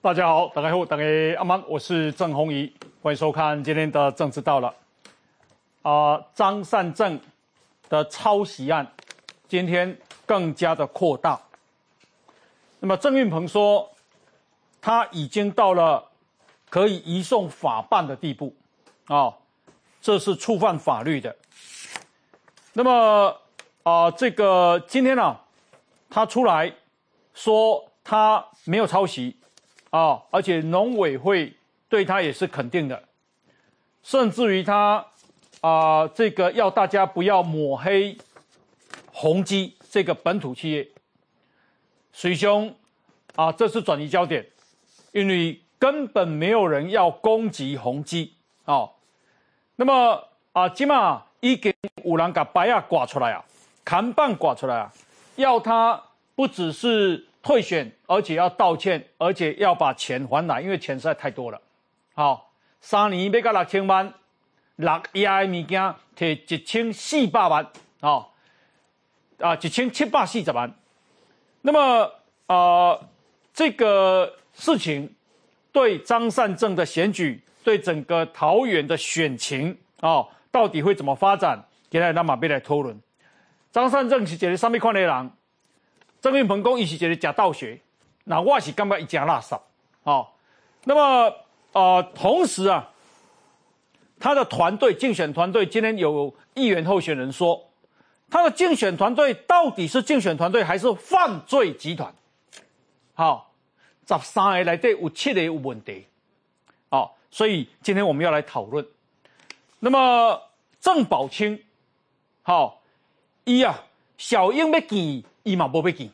大家好，大家好，大家阿曼，我是郑弘仪，欢迎收看今天的政治到了。张善政的抄袭案今天更加的扩大。那么郑运鹏说，他已经到了可以移送法办的地步，这是触犯法律的。那么这个今天呢，他出来说他没有抄袭。而且农委会对他也是肯定的，甚至于他这个要大家不要抹黑宏基这个本土企业。水兄这是转移焦点，因为根本没有人要攻击宏基那么今嘛已经有人把牌挂出来看板挂出来要他不只是退选，而且要道歉，而且要把钱还来，因为钱实在太多了。3年要到6000万，6样的物件摕1400万，1740万。那么这个事情对张善政的选举，对整个桃园的选情到底会怎么发展？今天咱嘛要来讨论。张善政是一个什么款的人？郑运鹏讲，伊是一个假道学，那我是感觉伊真垃圾。那么同时他的团队竞选团队今天有议员候选人说，他的竞选团队到底是竞选团队还是犯罪集团？13个里底有7个有问题。所以今天我们要来讨论。那么郑宝清，伊小英要见。伊嘛无要见，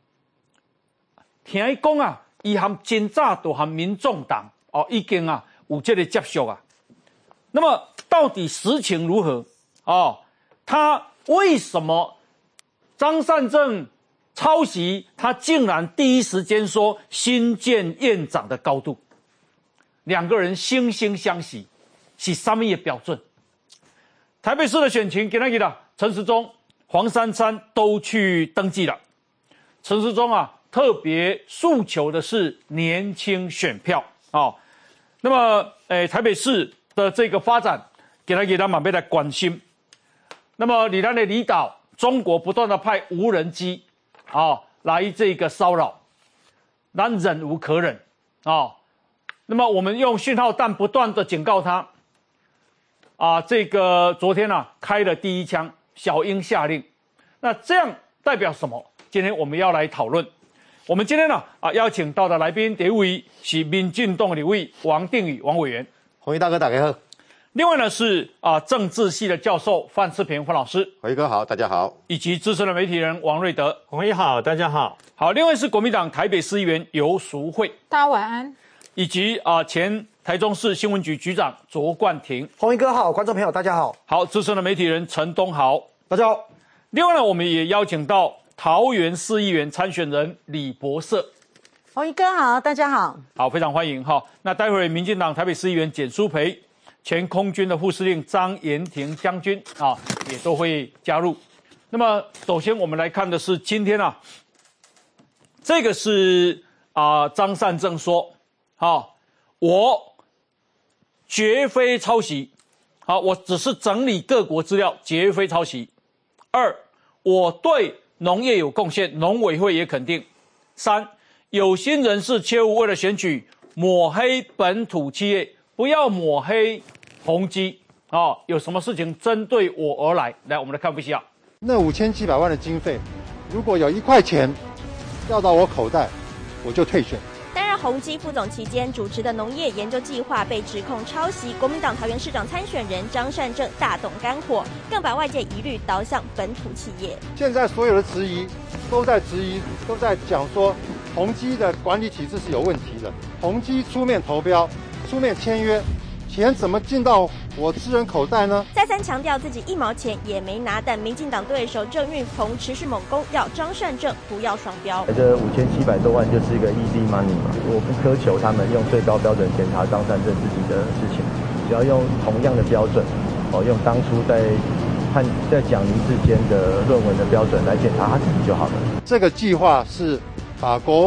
听伊讲伊含真早就含民众党已经有这个接触那么到底实情如何他为什么张善政抄袭？他竟然第一时间说新建院长的高度，两个人惺惺相惜，是什么的标准？台北市的选情今天陈时中。黄珊珊都去登记了，陈时中特别诉求的是年轻选票那么台北市的这个发展，给他们来关心。那么咱的离岛，中国不断的派无人机来这个骚扰，咱忍无可忍那么我们用讯号弹不断的警告他这个昨天开了第一枪。小英下令，那这样代表什么？今天我们要来讨论。我们今天邀请到的来宾，第一位是民进党立委王定宇王委员， 弘仪大哥大家好。 另外呢是政治系的教授范世平范老师， 弘仪哥好，大家好。 以及资深的媒体人王瑞德， 弘仪好，大家好。 好，另外是国民党台北市议员游淑慧， 大家晚安。 以及前台中市新闻局局长卓冠廷， 弘仪哥好，观众朋友大家好。 好，资深的媒体人陈东豪， 大家好。 另外呢，我们也邀请到桃园市议员参选人李博瑟， 弘仪哥好，大家好。 好，非常欢迎那待会儿民进党台北市议员简舒培，前空军的副司令张延廷将军也都会加入。那么首先我们来看的是今天这个是张善政说我绝非抄袭，我只是整理各国资料，绝非抄袭。2，我对农业有贡献，农委会也肯定。3，有心人士切勿为了选举抹黑本土企业，不要抹黑宏基有什么事情针对我而来？来，我们来看分析那5700万的经费，如果有1块钱掉到我口袋，我就退选。 担任宏基副总期间主持的农业研究计划被指控抄袭，国民党桃园市长参选人张善政大动肝火，更把外界疑虑导向本土企业。 现在所有的质疑都在讲说宏基的管理体制是有问题的，宏基出面投标，出面签约，钱怎么进到我私人口袋呢？ 再三强调自己1毛钱也没拿，但民进党对手郑运鹏持续猛攻，要张善政不要双标。 这5700多万就是一个 easy money 嘛，我不苛求他们用最高标准检查张善政自己的事情，只要用同样的标准，用当初在讲林志坚的论文的标准来检查他自己就好了。 这个计划是把国外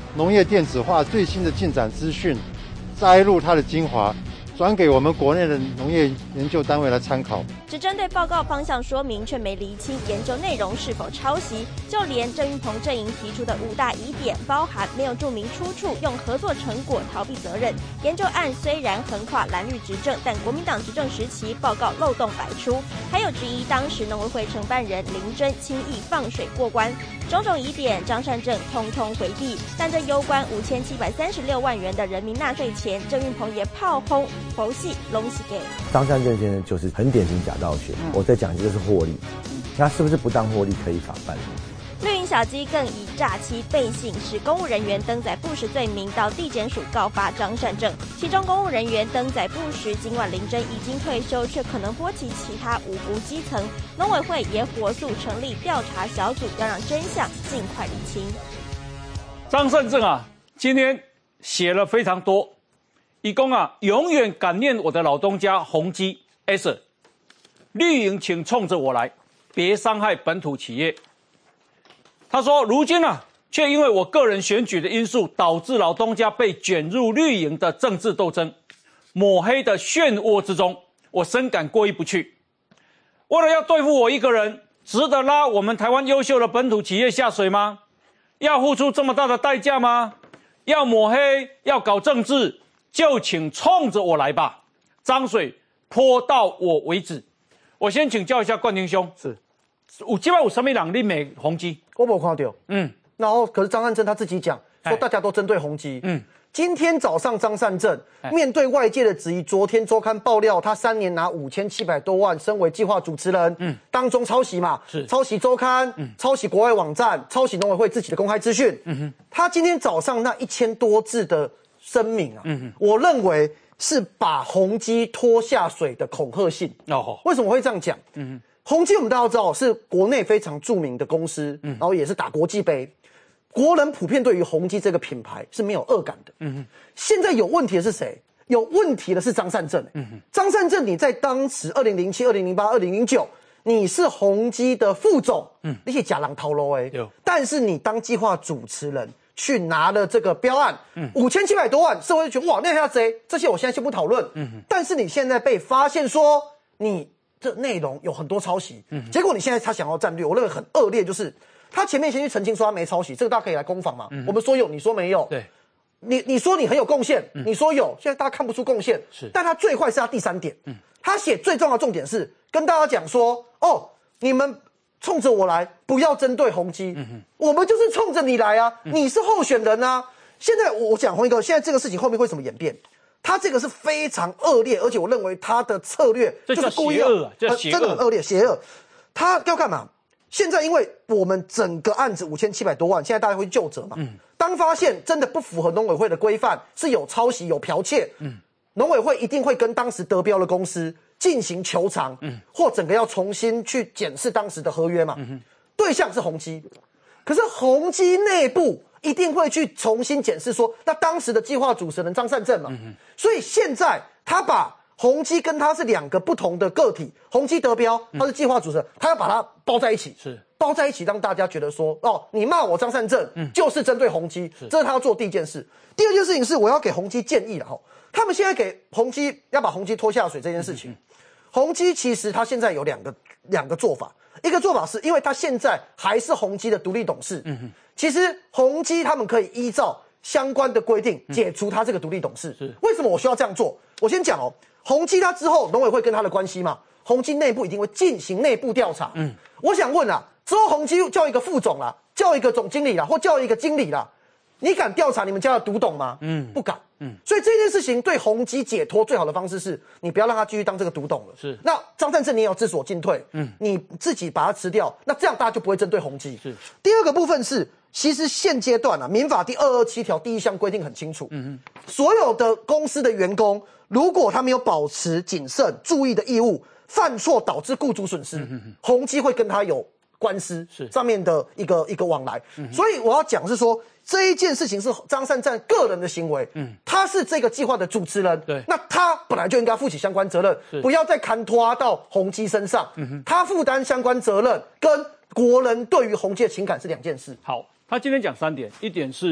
农业电子化最新的进展资讯，摘录它的精华，转给我们国内的农业研究单位来参考。 只针对报告方向说明，却没厘清研究内容是否抄袭。就连郑运鹏阵营提出的5大疑点，包含没有注明出处、用合作成果逃避责任。研究案虽然横跨蓝绿执政，但国民党执政时期报告漏洞百出，还有质疑当时农委会承办人林真轻易放水过关。种种疑点，张善政通通回避。但这攸关5736万元的人民纳税钱，郑运鹏也炮轰佛系拢是给。 张善政先生就是很典型假道学，我在讲就是获利，他是不是不当获利可以法办？ 绿营小鸡更以诈欺背信使公务人员登载不实罪名到地检署告发张善政，其中公务人员登载不实，尽管林真已经退休，却可能波及其他无辜基层。农委会也火速成立调查小组，要让真相尽快厘清。 张善政啊，今天写了非常多，一共啊，永远感念我的老东家宏基 S， 绿营请冲着我来，别伤害本土企业。他说，如今啊，却因为我个人选举的因素，导致老东家被卷入绿营的政治斗争、抹黑的漩涡之中，我深感过意不去。为了要对付我一个人，值得拉我们台湾优秀的本土企业下水吗？要付出这么大的代价吗？要抹黑，要搞政治，就请冲着我来吧，脏水泼到我为止。我先请教一下冠廷兄， 是有什么人你骂宏基？ 我没看到。然后可是张善政他自己讲说，大家都针对宏基。今天早上张善政面对外界的质疑，昨天周刊爆料他3年拿5700多万，身为计划主持人，当中抄袭嘛，抄袭周刊，抄袭国外网站，抄袭农委会自己的公开资讯。他今天早上那1000多字的声明啊，我认为是把宏基拖下水的恐吓信。为什么会这样讲？宏基我们大家都知道是国内非常著名的公司，然后也是打国际杯。国人普遍对于宏基这个品牌是没有恶感的。现在有问题的是谁？有问题的是张善政。张善政你在当时2007、2008、2009，你是宏基的副总，你是假狼头路但是你当计划主持人去拿了这个标案，5700多万，社会就觉得哇，那下贼，这些我现在先不讨论。但是你现在被发现说你这内容有很多抄袭，结果你现在他想要战略，我认为很恶劣，就是他前面先去澄清说他没抄袭，这个大家可以来攻防嘛。我们说有，你说没有。对，你说你很有贡献，你说有，现在大家看不出贡献。是，但他最坏是他第3点，他写最重要的重点是跟大家讲说，你们冲着我来，不要针对宏基，我们就是冲着你来啊，你是候选人啊。现在我讲宏一个，现在这个事情后面会怎么演变？他这个是非常恶劣，而且我认为他的策略就是故意邪恶， 真的很恶劣，邪恶。他要干嘛？现在因为我们整个案子5700多万，现在大家会究责嘛。当发现真的不符合农委会的规范，是有抄袭、有剽窃，农委会一定会跟当时得标的公司进行求偿，或整个要重新去检视当时的合约嘛。对象是宏基，可是宏基内部一定会去重新检视说，那当时的计划主持人张善政嘛，所以现在他把宏基跟他是2个不同的个体，宏基得标，他是计划主持人，他要把它包在一起，包在一起，让大家觉得说，你骂我张善政，就是针对宏基，这是他要做第一件事。第二件事情是，我要给宏基建议了哈，他们现在给宏基要把宏基拖下水这件事情，宏基其实他现在有两个做法，一个做法是因为他现在还是宏基的独立董事，其实宏基他们可以依照相关的规定解除他这个独立董事。为什么我需要这样做？我先讲宏基他之后农委会跟他的关系嘛，宏基内部一定会进行内部调查。我想问之后宏基叫一个副总啦，叫一个总经理啦，或叫一个经理啦，你敢调查你们家的独董吗？不敢。所以这件事情对宏基解脱最好的方式是，你不要让他继续当这个独董了。那张善政你也要知所进退，你自己把他吃掉，那这样大家就不会针对宏基。第二个部分是，其实现阶段民法第227条第1项规定很清楚，所有的公司的员工，如果他没有保持谨慎注意的义务，犯错导致雇主损失，宏基会跟他有官司上面的一个往来。所以我要讲是说，这一件事情是张善政个人的行为，他是这个计划的主持人，那他本来就应该负起相关责任，不要再牵拖到宏基身上。他负担相关责任跟国人对于宏基的情感是2件事。 好，他今天讲3点，一点是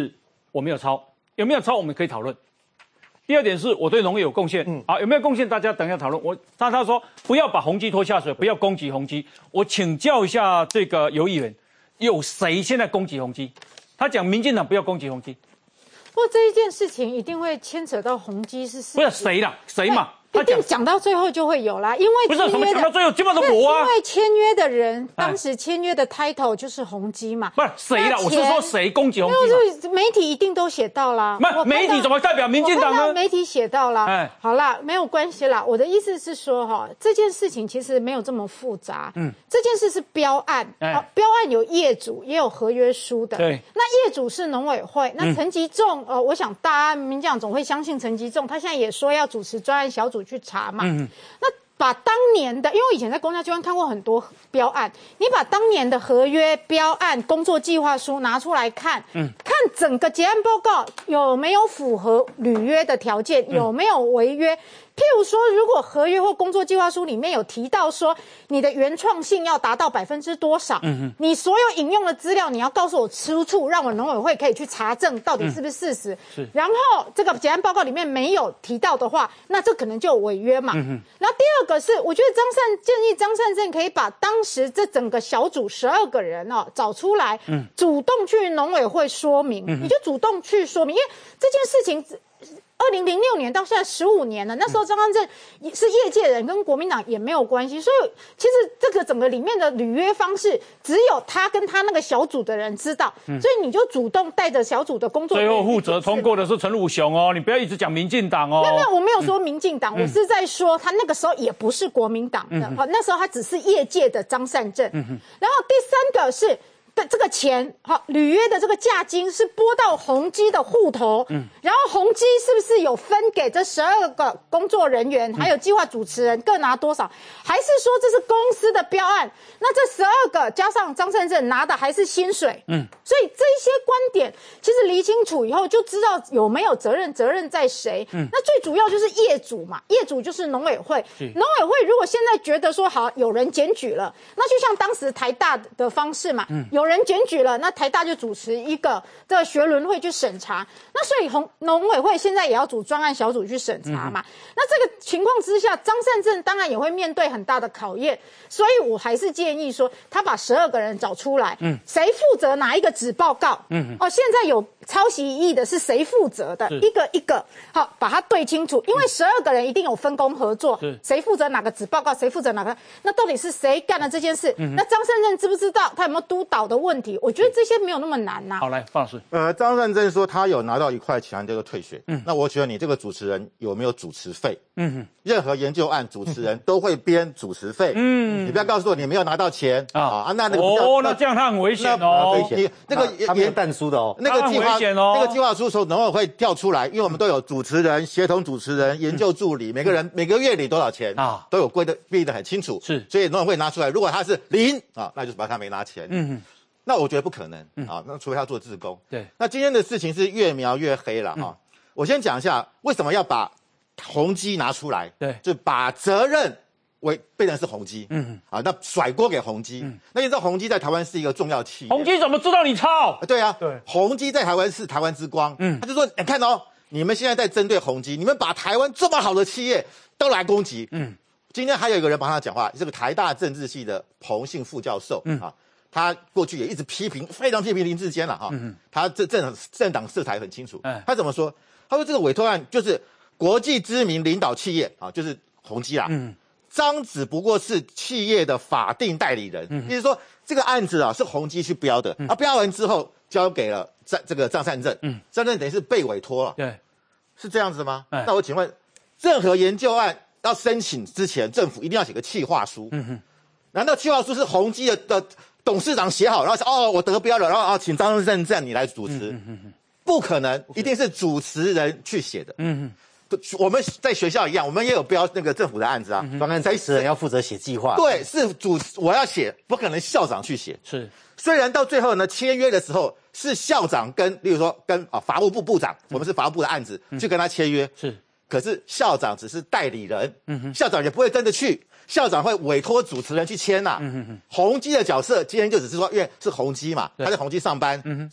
我没有抄，有没有抄我们可以讨论。第二点是我对农业有贡献，有没有贡献？大家等一下讨论。他说不要把宏基拖下水，不要攻击宏基。我请教一下这个游议员，有谁现在攻击宏基？他讲民进党不要攻击宏基。 不过这一件事情一定会牵扯到宏基是事， 不是谁啦，谁嘛？ 一定讲到最后就会有啦，因为不是什么讲到最后，基本上都我啊。 因为签约的人，当时签约的 title 就是宏基嘛。 不是谁啦，我是说谁攻击宏基嘛？ 媒体一定都写到啦。 媒体怎么代表民进党呢？ 媒体写到啦。好啦，没有关系啦。我的意思是说哈，这件事情其实没有这么复杂。这件事是标案，标案有业主也有合约书的。 对。 那业主是农委会，那陈吉仲，我想大家民进党总会相信陈吉仲，他现在也说要主持专案小组去查嘛。那把当年的，因为我以前在公家机关看过很多标案，你把当年的合约、标案、工作计划书拿出来看，看整个结案报告有没有符合履约的条件，有没有违约。譬如说，如果合约或工作计划书里面有提到说你的原创性要达到多少，你所有引用的资料你要告诉我出处，让我农委会可以去查证到底是不是事实。然后这个结案报告里面没有提到的话，那这可能就有违约嘛。然后第二个是，我觉得建议张善政可以把当时这整个小组12个人找出来，主动去农委会说明，你就主动去说明，因为这件事情。2006年到现在15年了，那时候张善政是业界人，跟国民党也没有关系，所以其实这个整个里面的履约方式，只有他跟他那个小组的人知道，所以你就主动带着小组的工作。 最后负责通过的是陈武雄哦，你不要一直讲民进党哦。 没有，我没有说民进党，我是在说他那个时候也不是国民党的，那时候他只是业界的张善政。然后第三个是。这个钱，履约的这个价金是拨到宏基的户头，然后宏基是不是有分给这12个工作人员，还有计划主持人各拿多少？还是说这是公司的标案？那这12个加上张善政拿的还是薪水？所以这一些观点其实理清楚以后，就知道有没有责任在谁。那最主要就是业主嘛，业主就是农委会。农委会如果现在觉得说好有人检举了，那就像当时台大的方式嘛，有人检举了，那台大就主持一个这个学伦会去审查，那所以农委会现在也要组专案小组去审查嘛。那这个情况之下，张善政当然也会面对很大的考验，所以我还是建议说，他把12个人找出来，谁负责哪一个纸报告，现在有抄袭疑义的是谁负责的，一个一个好把它对清楚，因为12个人一定有分工合作，谁负责哪个纸报告，谁负责哪个，那到底是谁干了这件事？那张善政知不知道他有没有督导的问题？我觉得这些没有那么难呐。 好，来，方老师。 张善政说他有拿到1块钱这个退学，那我觉得你这个主持人有没有主持费？任何研究案主持人都会编主持费，你不要告诉我你没有拿到钱啊，那个那这样他很危险哦。 你那个他没有但书的哦， 那个计划书时候农委会调出来，因为我们都有主持人、协同主持人、研究助理，每个人每个月领多少钱都有规定的很清楚，所以农委会拿出来，如果他是0那就是把他没拿钱。那我觉得不可能那除非他做志工。 对， 那今天的事情是越描越黑了我先讲一下为什么要把宏基拿出来， 对， 就把责任变成是宏基，那甩锅给宏基。那你知道宏基在台湾是一个重要企业， 宏基怎么知道你抄？ 对啊，对，宏基在台湾是台湾之光，他就说，看哦，你们现在在针对宏基，你们把台湾这么好的企业都来攻击，今天还有一个人帮他讲话，这个台大政治系的彭姓副教授，他过去也一直非常批评林智坚了他政党色彩很清楚，他怎么说？他说这个委托案就是国际知名领导企业就是宏基啦，张子不过是企业的法定代理人，也就是说这个案子是宏基去标的，标完之后交给了这个张善政，张善政等于是被委托了， 对， 是这样子吗？那我请问，任何研究案要申请之前，政府一定要写个企划书，难道企划书是宏基的董事长写好，然后我得标了，然后请张善政你来主持？不可能，一定是主持人去写的。我们在学校一样，我们也有标那个政府的案子专案主持人要负责写计划。 对，是我要写，不可能校长去写。 是， 虽然到最后呢，签约的时候是校长例如说跟法务部部长，我们是法务部的案子，去跟他签约。 是， 可是校长只是代理人，校长也不会真的去。校长会委托主持人去签呐。宏基的角色今天就只是说，因为是宏基嘛，他在宏基上班，所以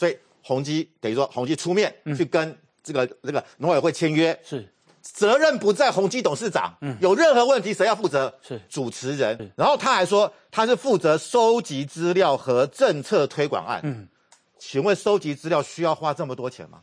宏基等于说宏基出面去跟这个农委会签约， 是责任不在宏基董事长，有任何问题谁要负责？ 是主持人。然后他还说他是负责收集资料和政策推广案。请问收集资料需要花这么多钱吗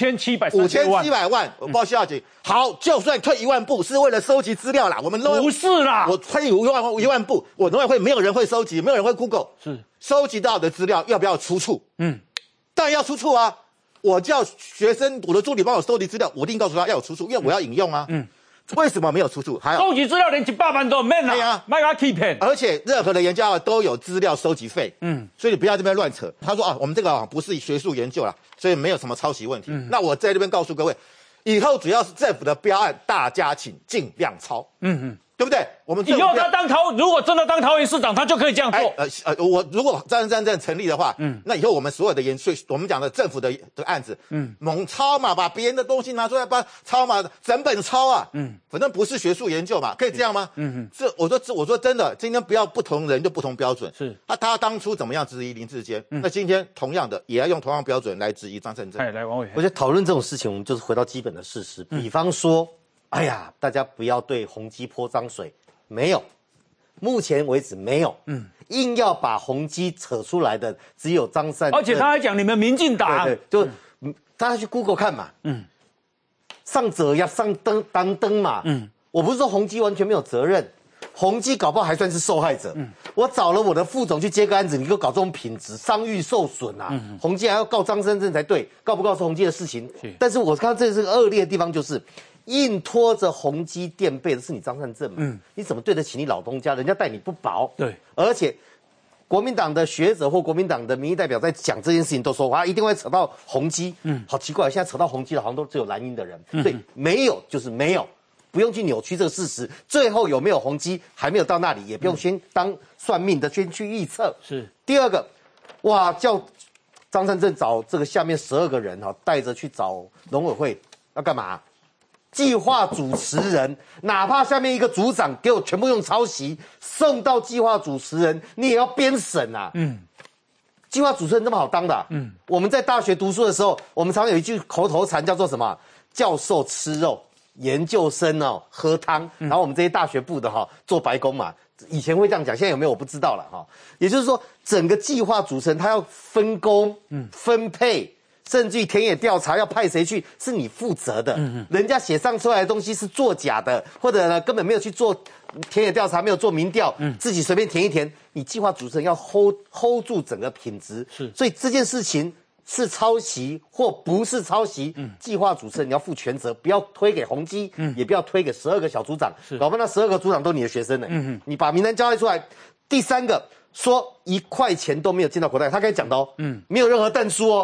？5730 万，我报销警。好，就算退1万步是为了收集资料啦，我们不是啦， 我退1万步，我农委会没有人会收集，没有人会 Google， 是收集到的资料要不要出处？当然要出处啊！我叫学生，我的助理帮我收集资料，我一定告诉他要有出处，因为我要引用啊。为什么没有出处？还有收集资料连100万都没有啊！卖给他欺骗， 而且任何的研究都有资料收集费。所以你不要这边乱扯。他说我们这个不是学术研究啦，所以没有什么抄袭问题。那我在这边告诉各位，以后只要是政府的标案，大家请尽量抄。对不对？我们以后他如果真的当桃园市长，他就可以这样做。 我如果张善政成立的话，那以后我们所有的我们讲的政府的案子，猛抄嘛，把别人的东西拿出来，抄嘛，整本抄啊，反正不是学术研究嘛，可以这样吗？我说真的，今天不要不同人就不同标准。 是他当初怎么样质疑林智坚，那今天同样的也要用同样标准来质疑张善政。 来王伟， 我觉得讨论这种事情，我们就是回到基本的事实，比方说。哎呀，大家不要对宏基泼脏水，没有，目前为止没有。硬要把宏基扯出来的只有张善政， 而且他还讲你们民进党， 对，就大家去 Google 看嘛，上者要上当灯嘛，我不是说宏基完全没有责任，宏基搞不好还算是受害者。我找了我的副总去接个案子，你给我搞这种品质，商誉受损啊！宏基还要告张善政才对，告不告是宏基的事情。但是我看到这是个恶劣的地方，就是硬拖着宏基垫背的是你张善政嘛？你怎么对得起你老东家？人家待你不薄。 对， 而且国民党的学者或国民党的民意代表在讲这件事情，都说哇，一定会扯到宏基。好奇怪，现在扯到宏基的好像都只有蓝营的人。所以没有就是没有。不用去扭曲这个事实，最后有没有宏基还没有到那里，也不用先当算命的先去预测。 是第二个，哇，叫张善政找这个下面12个人带着去找农委会要干嘛？计划主持人，哪怕下面一个组长给我全部用抄袭送到计划主持人，你也要编审啊。计划主持人这么好当的啊？我们在大学读书的时候，我们常有一句口头禅叫做什么？教授吃肉。研究生喝汤，然后我们这些大学部的做白工嘛，以前会这样讲，现在有没有我不知道了哈。也就是说，整个计划组成，他要分工、分配，甚至于田野调查要派谁去，是你负责的。人家写上出来的东西是作假的，或者呢根本没有去做田野调查，没有做民调，自己随便填一填。你计划组成要 hold 住整个品质，所以这件事情。是抄袭或不是抄袭，计划主持人你要负全责，不要推给宏基，也不要推给12个小组长，搞不好那12个组长都你的学生呢。你把名单交代出来。第三个说1块钱都没有进到口袋，他刚才讲的没有任何但书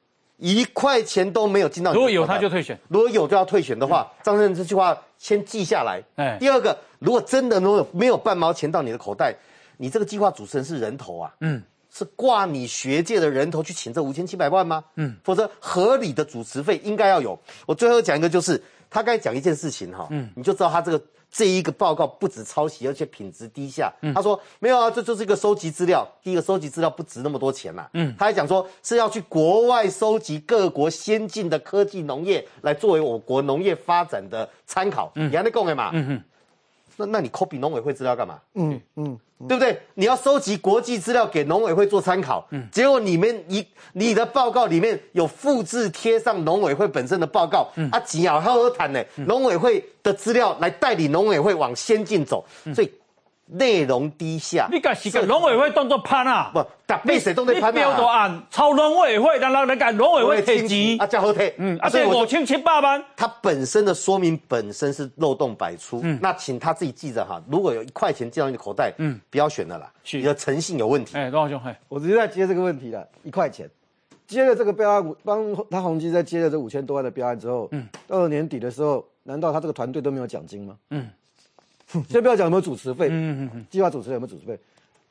1块钱都没有进到你的口袋。 如果有他就退选， 如果有就要退选的话，张善政这句话先记下来。第二个，如果真的没有半毛钱到你的口袋，你这个计划主持人是人头啊。是挂你学界的人头去请这5700万吗？否则合理的主持费应该要有。我最后讲一个，就是他刚才讲一件事情你就知道他这一个报告不止抄袭，而且品质低下。他说没有啊，这就是一个收集资料。第一个收集资料不值那么多钱啦。他还讲说是要去国外收集各国先进的科技农业，来作为我国农业发展的参考。你还在讲的嘛？那你 copy 农委会资料干嘛？对不对？你要收集国际资料给农委会做参考，结果你的报告里面有复制贴上农委会本身的报告，钱好好谈呢。农委会的资料来带领农委会往先进走，所以内容低下。 你敢是个农委会当作潘啊？ 不，被谁当作潘啊？ 你标大案抄农委会，然后人家农委会提钱叫好退。 所以5700万， 他本身的说明本身是漏洞百出。那请他自己记着如果有1块钱进到你的口袋，不要选了啦，你的诚信有问题。 罗兄， 我直接在接这个问题了，1块钱。接了这个标案，帮他宏基在接了这5000多万的标案之后，到了年底的时候，难道他这个团队都没有奖金吗？先不要讲有没有主持费，计划主持人有没有主持费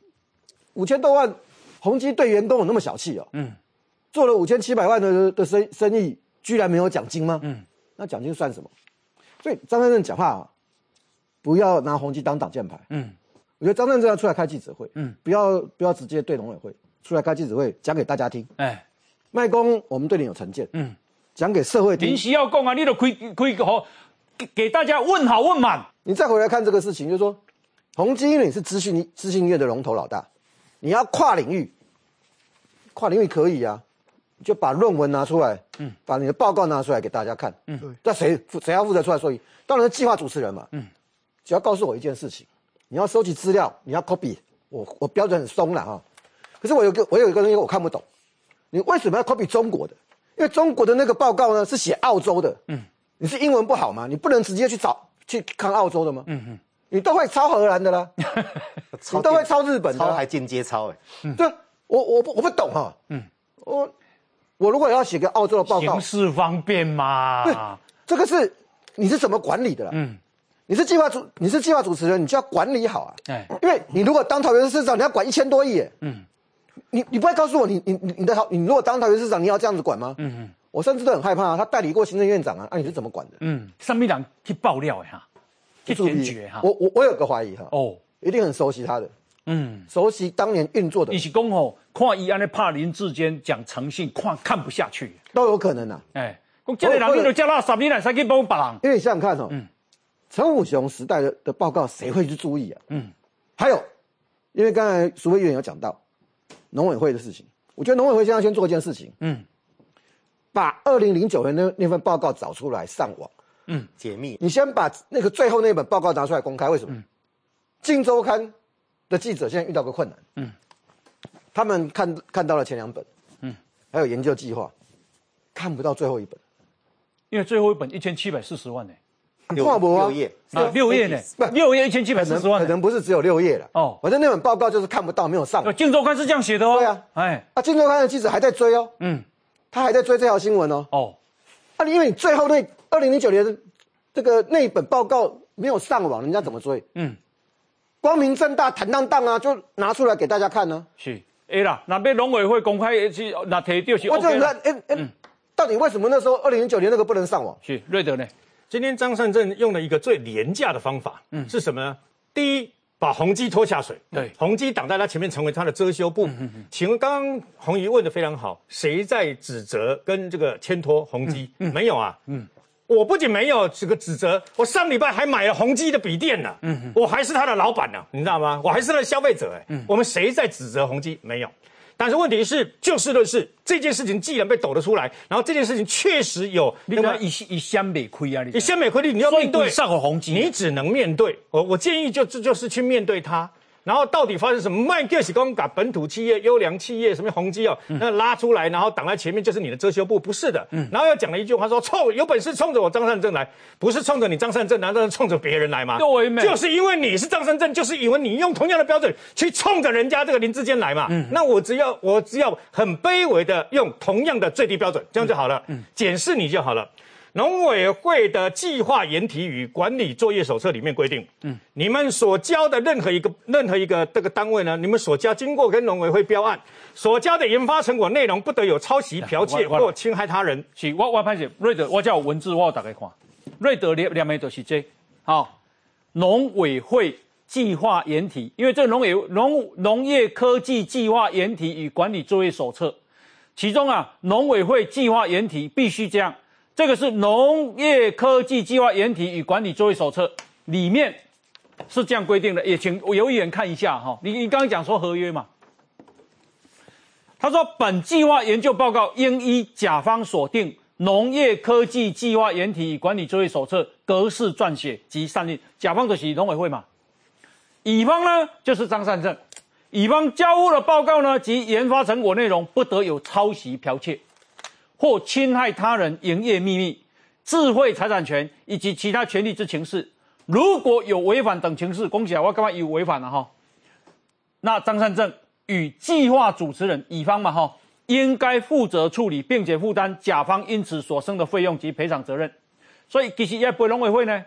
？5000多万，宏基对员工有那么小气做了5700万的生意，居然没有奖金吗？那奖金算什么？所以张善政讲话不要拿宏基当挡箭牌。我觉得张善政要出来开记者会，不要直接对农委会，出来开记者会讲给大家听。 麦公，我们对你有成见，讲给社会听。 临时要讲啊，你都开给大家问好问满。 你再回来看这个事情，就是说，宏基因为你是资讯业的龙头老大，你要跨领域可以啊，你就把论文拿出来，把你的报告拿出来给大家看，那谁要负责出来说？当然是计划主持人嘛，只要告诉我一件事情，你要收集资料，你要 copy， 我标准很松了哈，可是我有一个东西我看不懂，你为什么要 copy 中国的？因为中国的那个报告呢是写澳洲的，你是英文不好吗？你不能直接去看澳洲的吗？你都会抄荷兰的啦，你都会抄日本的， 抄还间接抄对，我不懂哈，我如果要写个澳洲的报告， 形式方便嘛， 对，这个是你是怎么管理的啦？你是计划主持人，你就要管理好啊，因为你如果当桃园市长，你要管1000多亿耶，你不会告诉我你如果当桃园市长，你要这样子管吗？我甚至都很害怕啊，他代理过行政院长啊，你是怎么管的？ 上面人去爆料哈，去检举哈。 我有个怀疑哈，一定很熟悉他的，熟悉当年运作的。 你是讲吼，看伊安尼怕林志坚讲诚信，看不下去， 都有可能啊。 讲这个人你就叫他10年来才去帮别人， 因为你想想看哦，陈武雄时代的报告谁会去注意啊？还有，因为刚才苏委员有讲到农委会的事情，我觉得农委会现在先做一件事情，把2009年那份报告找出来上网， 解密。 你先把那个最后那本报告拿出来公开，为什么？镜周刊的记者现在遇到个困难，他们看到了前2本，还有研究计划，看不到最后1本， 因为最后1本1740万呢。 跨博啊 6页 6页呢，6页1740万， 可能不是只有6页了。反正那本报告就是看不到，没有上。 镜周刊是这样写的哦。对啊，镜周刊的记者还在追哦。他还在追这条新闻哦。因为你最后那2009年的这个那一本报告没有上网，人家怎么追？光明正大、坦荡荡啊，就拿出来给大家看呢。 是，啦，那边农委会公开去，那提掉是 OK 啦。 到底为什么那时候2009年那个不能上网？ 是，瑞德呢？ 今天张善政用了一个最廉价的方法，是什么呢？第一，把宏基拖下水，对，宏基挡在他前面，成为他的遮羞布。请问刚刚洪怡问的非常好，谁在指责跟这个牵拖宏基？没有啊，我不仅没有这个指责，我上礼拜还买了宏基的笔电呢，我还是他的老板呢，你知道吗？我还是他的消费者，我们谁在指责宏基？没有。但是问题是，就事论事，这件事情既然被抖得出来，然后这件事情确实有， 那么以先美亏啊， 以先美亏你要面对， 上火红基， 你只能面对。我建议就是去面对它。然后到底发生什么？卖就是讲把本土企业、优良企业什么宏基那拉出来，然后挡在前面就是你的遮羞布，不是的。然后又讲了一句话说：有本事冲着我张善政来，不是冲着你张善政，难道是冲着别人来吗？ 对， 就是因为你是张善政，就是因为你用同样的标准去冲着人家这个林志坚来嘛。那我只要很卑微的用同样的最低标准，这样就好了，检视你就好了。农委会的计划研提与管理作业手册里面规定，你们所交的任何一个这个单位呢，你们所交经过跟农委会标案所交的研发成果内容，不得有抄袭、剽窃或侵害他人。 是，我拍摄瑞德，我叫文字，我大家看，瑞德念的就是这，农委会计划研提，因为这农业科技计划研提与管理作业手册，其中农委会计划研提必须这样。这个是农业科技计划研提与管理作业手册里面是这样规定的，也请有议员看一下哈。你刚刚讲说合约嘛，他说本计划研究报告应依甲方所定农业科技计划研提与管理作业手册格式撰写及上印。甲方就是农委会嘛，乙方呢就是张善政。乙方交付的报告呢及研发成果内容不得有抄袭、剽窃或侵害他人营业秘密、智慧财产权以及其他权利之情事，如果有违反等情事，恭喜我干嘛有违反了哈？那张善政与计划主持人乙方嘛应该负责处理，并且负担甲方因此所生的费用及赔偿责任。所以其实也不农委会呢。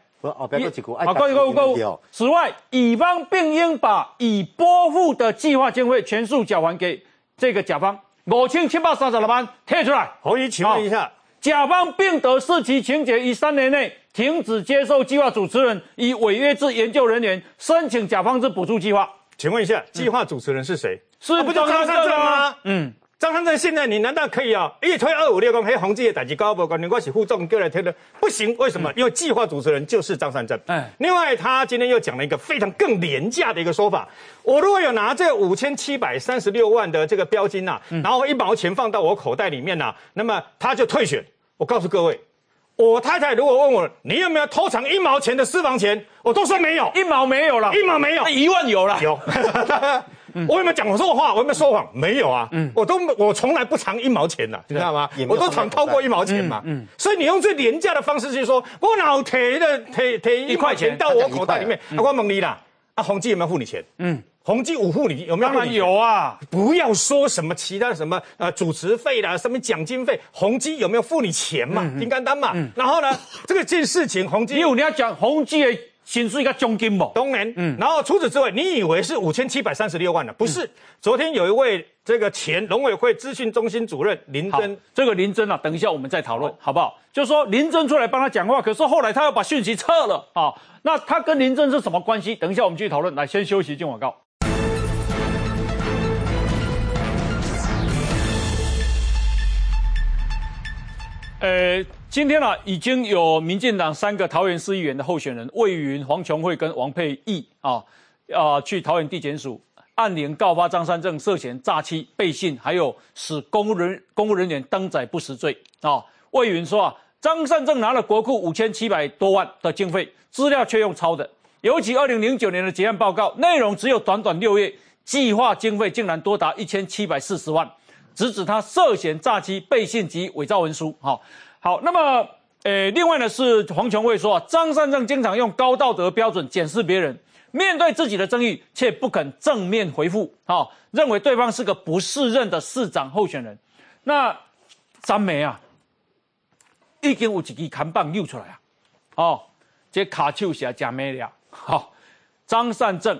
此外，乙方并应把已拨付的计划经费全数缴还给这个甲方。5736万贴出来。 洪怡，请问一下， 甲方并得视其情节于3年内停止接受计划主持人以违约之研究人员申请甲方之补助计划。 请问一下，计划主持人是谁？ 是不就张善政吗？ 张善政现在你难道可以啊？一推256公，嘿，宏基的代志高不关，我是副总叫来推的，不行，为什么？因为计划主持人就是张善政。另外他今天又讲了一个非常更廉价的一个说法，我如果有拿这5736万的这个标金呐，然后1毛钱放到我口袋里面呐，那么他就退选。我告诉各位。我太太如果问我你有没有偷藏1毛钱的私房钱，我都说没有 ，1毛没有了 ，1毛没有 ，1万有了， 有。我有没有讲错话？我有没有说谎？没有啊，我从来不藏1毛钱的，你知道吗？我都藏超过1毛钱嘛。所以你用最廉价的方式去说，我哪提1块钱到我口袋里面？我问你啦，宏基有没有付你钱？宏基付你有没有？ 当然有啊！ 不要说什么其他什么主持费啦，什么奖金费，宏基有没有付你钱嘛？挺简单嘛。然后呢，这件事情宏基， 你要讲宏基的薪水跟奖金不？ 当然。然后除此之外，你以为是5736万呢？不是。昨天有一位这个前农委会资讯中心主任林真， 这个林真啊，等一下我们再讨论，好不好？就说林真出来帮他讲话，可是后来他又把讯息撤了啊。那他跟林真是什么关系？等一下我们继续讨论。来，先休息进广告。今天呢，已经有民进党3个桃园市议员的候选人魏云、黄琼慧跟王佩益去桃园地检署按铃告发张善政涉嫌诈欺、背信，还有使公务人员登载不实罪魏云说张善政拿了国库5700多万的经费，资料却用抄的，尤其2009年的结案报告内容只有短短6页，计划经费竟然多达1740万。直指他涉嫌诈欺、背信及伪造文书。好，那么另外呢是黄琼慧说张善政经常用高道德标准检视别人，面对自己的争议却不肯正面回复，认为对方是个不适任的市长候选人。那詹梅已经有一支看板扭出来这卡手写假没了。张善政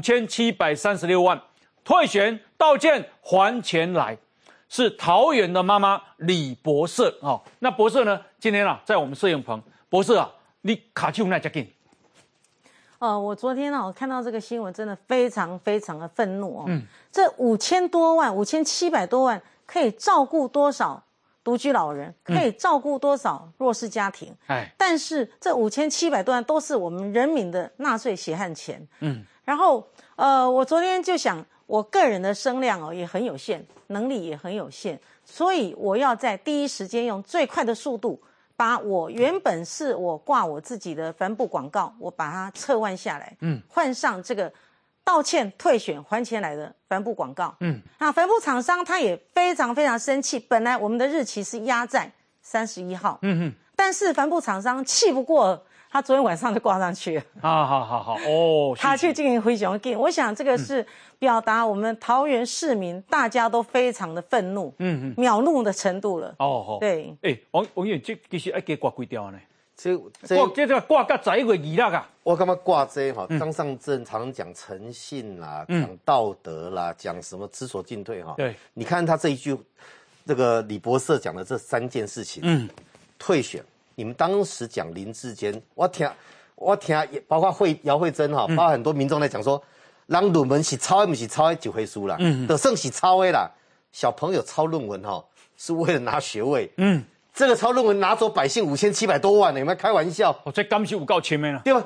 5736万退选道歉还钱来。是桃园的妈妈李博社那博社呢？今天在我们摄影棚，博社你卡丘那加紧。 我昨天我看到这个新闻，真的非常非常的愤怒这5000多万、5700多万，可以照顾多少独居老人？可以照顾多少弱势家庭？但是这5700多万都是我们人民的纳税血汗钱。然后我昨天就想。我个人的声量也很有限，能力也很有限，所以我要在第一时间用最快的速度，把我原本是我挂我自己的帆布广告，我把它撤换下来，换上这个道歉、退选、还钱来的帆布广告。那帆布厂商他也非常非常生气，本来我们的日期是压在31号，但是帆布厂商气不过。他昨天晚上就挂上去了。 好他去进行回熊给，我想这个是表达我们桃园市民大家都非常的愤怒，秒怒的程度了。对。 王议员，这其实要加挂几条呢？ 这个挂到11月2日啊。 我干嘛挂这张善政常常讲诚信啦，讲道德啦，讲什么知所进退对， 你看他这一句，这个李博社讲的这3件事情，退选。你们当时讲林智坚，我听，包括姚慧珍包括很多民众在讲说，让论文是抄的，不是抄的就回书啦，的剩是抄的啦。小朋友抄论文是为了拿学位，这个抄论文拿走百姓5700多万呢，有没有开玩笑？ 这感受有够深的啦， 对吧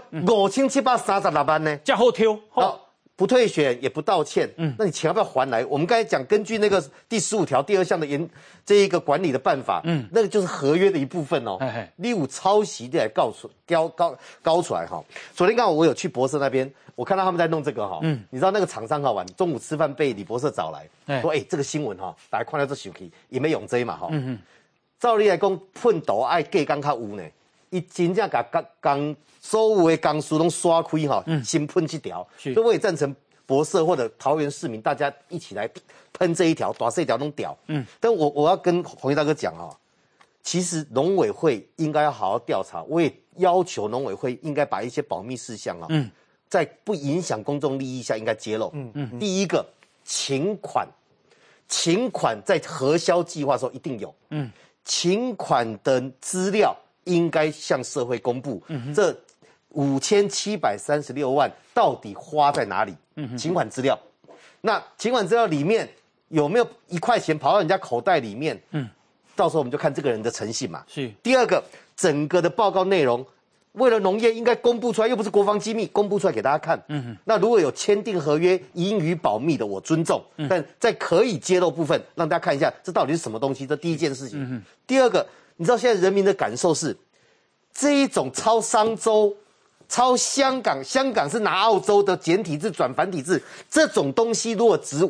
？5736万呢， 这好挑， 不退选也不道歉，那你钱要不要还来？我们刚才讲，根据那个第15条第2项的这一个管理的办法，那个就是合约的一部分你有抄袭的来告出来昨天刚好我有去博社那边，我看到他们在弄这个你知道那个厂商玩，中午吃饭被李博社找来，说这个新闻大家看到这手机也没用这嘛照理来讲，奋斗爱计工较有呢，伊真正把所有的工序都刷开先喷这条，所以我也赞成博社或者桃园市民大家一起来喷这一条，打这一条弄屌。但我要跟洪毅大哥讲其实农委会应该要好好调查，我也要求农委会应该把一些保密事项在不影响公众利益下应该揭露。第一个，请款在核销计划的时候一定有，请款的资料应该向社会公布。这5736万到底花在哪里？请款资料。那请款资料里面有没有1块钱跑到人家口袋里面？到时候我们就看这个人的诚信嘛。 是。 第二个，整个的报告内容，为了农业应该公布出来，又不是国防机密，公布出来给大家看。那如果有签订合约应予保密的，我尊重。但在可以揭露部分，让大家看一下这到底是什么东西，这第一件事情。第二个，你知道现在人民的感受是，这一种超商周、超香港，香港是拿澳洲的简体字转繁体字，这种东西如果值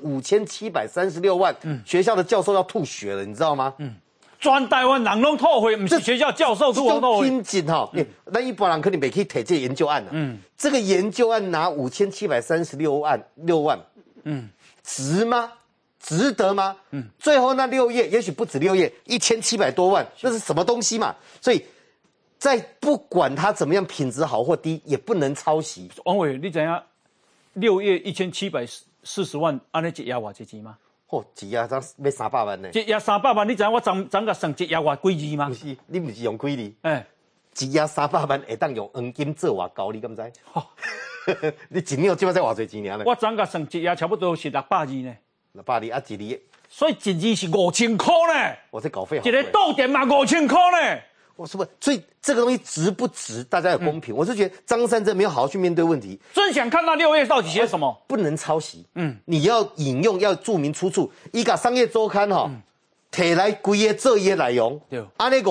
5736万，学校的教授要吐血了，你知道吗？ 全台湾人拢吐血，不是学校教授吐血。 拼紧哈，那一般人肯定没可以提这个研究案的。这个研究案拿5736万，值吗？值得吗？最后那6页，也许不止6页，1700多万，那是什么东西嘛？所以，在不管它怎么样品质好或低，也不能抄袭。 王委，你知影6页1740万，安尼一页偌济钱吗？ 一页才要300万呢。 一页300万，你知影我昨个算一页偌几字吗？ 不是，你不是用几字？ 一页300万会当用黄金做偌高，你敢知？你一年即摆才偌济钱呢？ 我昨个算一页差不多是600字呢。 600字啊，一字。 所以一字是5000块呢。 我这稿费好。 一个豆点嘛5000块呢。 我说不，所以这个东西值不值，大家有公平。我是觉得张善政没有好好去面对问题。 真想看到6页到底写什么？ 不能抄袭。你要引用，要注明出处。伊甲商业周刊摕来规个做伊的内容，安尼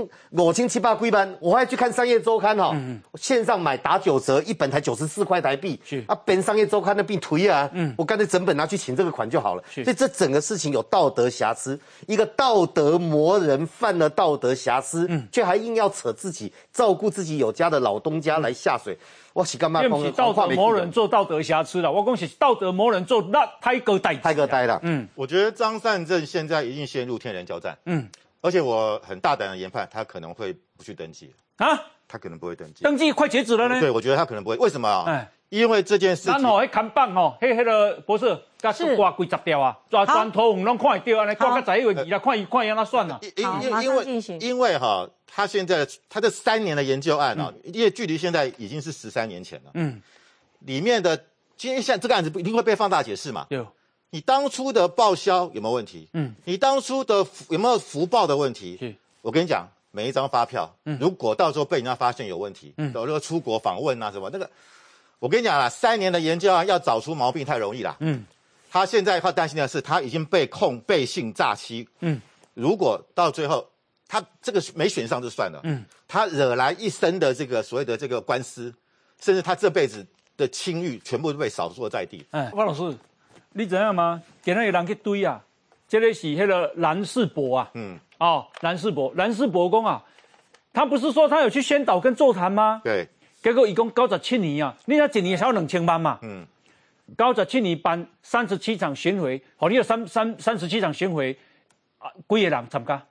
5700几万，我还去看商业周刊线上买打9折，一本才94块台币，编商业周刊的并推啊，我干脆整本拿去请这个款就好了。所以这整个事情有道德瑕疵，一个道德魔人犯了道德瑕疵，却还硬要扯自己照顾自己有家的老东家来下水。我是干嘛？ 不是道德魔人做道德瑕疵了，我讲是道德魔人做那胎哥呆了。 我觉得张善政现在一定陷入天人交战。而且我很大胆的研判，他可能会不去登记啊，他可能不会登记。 登记快截止了呢。 对，我觉得他可能不会。为什么啊？因为这件事情。 咱迄看板迄个博士，甲挂几十条啊，全头红拢看会到，安尼挂到11月2啦，看让他算了。 因为他现在他这3年的研究案因为距离现在已经是13年前了。里面的今天像这个案子一定会被放大解释嘛？ 有。 你当初的报销有没有问题？你当初的有没有福报的问题？我跟你讲，每一张发票，如果到时候被人家发现有问题，有那个出国访问啊什么那个，我跟你讲啦，3年的研究案要找出毛病太容易啦。他现在他担心的是，他已经被控背信诈欺。如果到最后他这个没选上就算了，他惹来一身的这个所谓的这个官司，甚至他这辈子的清誉全部都被扫落在地。 汪老师。你知影吗？今日有人去堆啊，这个是迄个蓝世博啊，蓝世博讲啊，他不是说他有去宣导跟座谈吗？ 对， 结果一共97年啊，你看一年才有2000万嘛，97年办37场巡回，你有37场巡回啊，几个人参加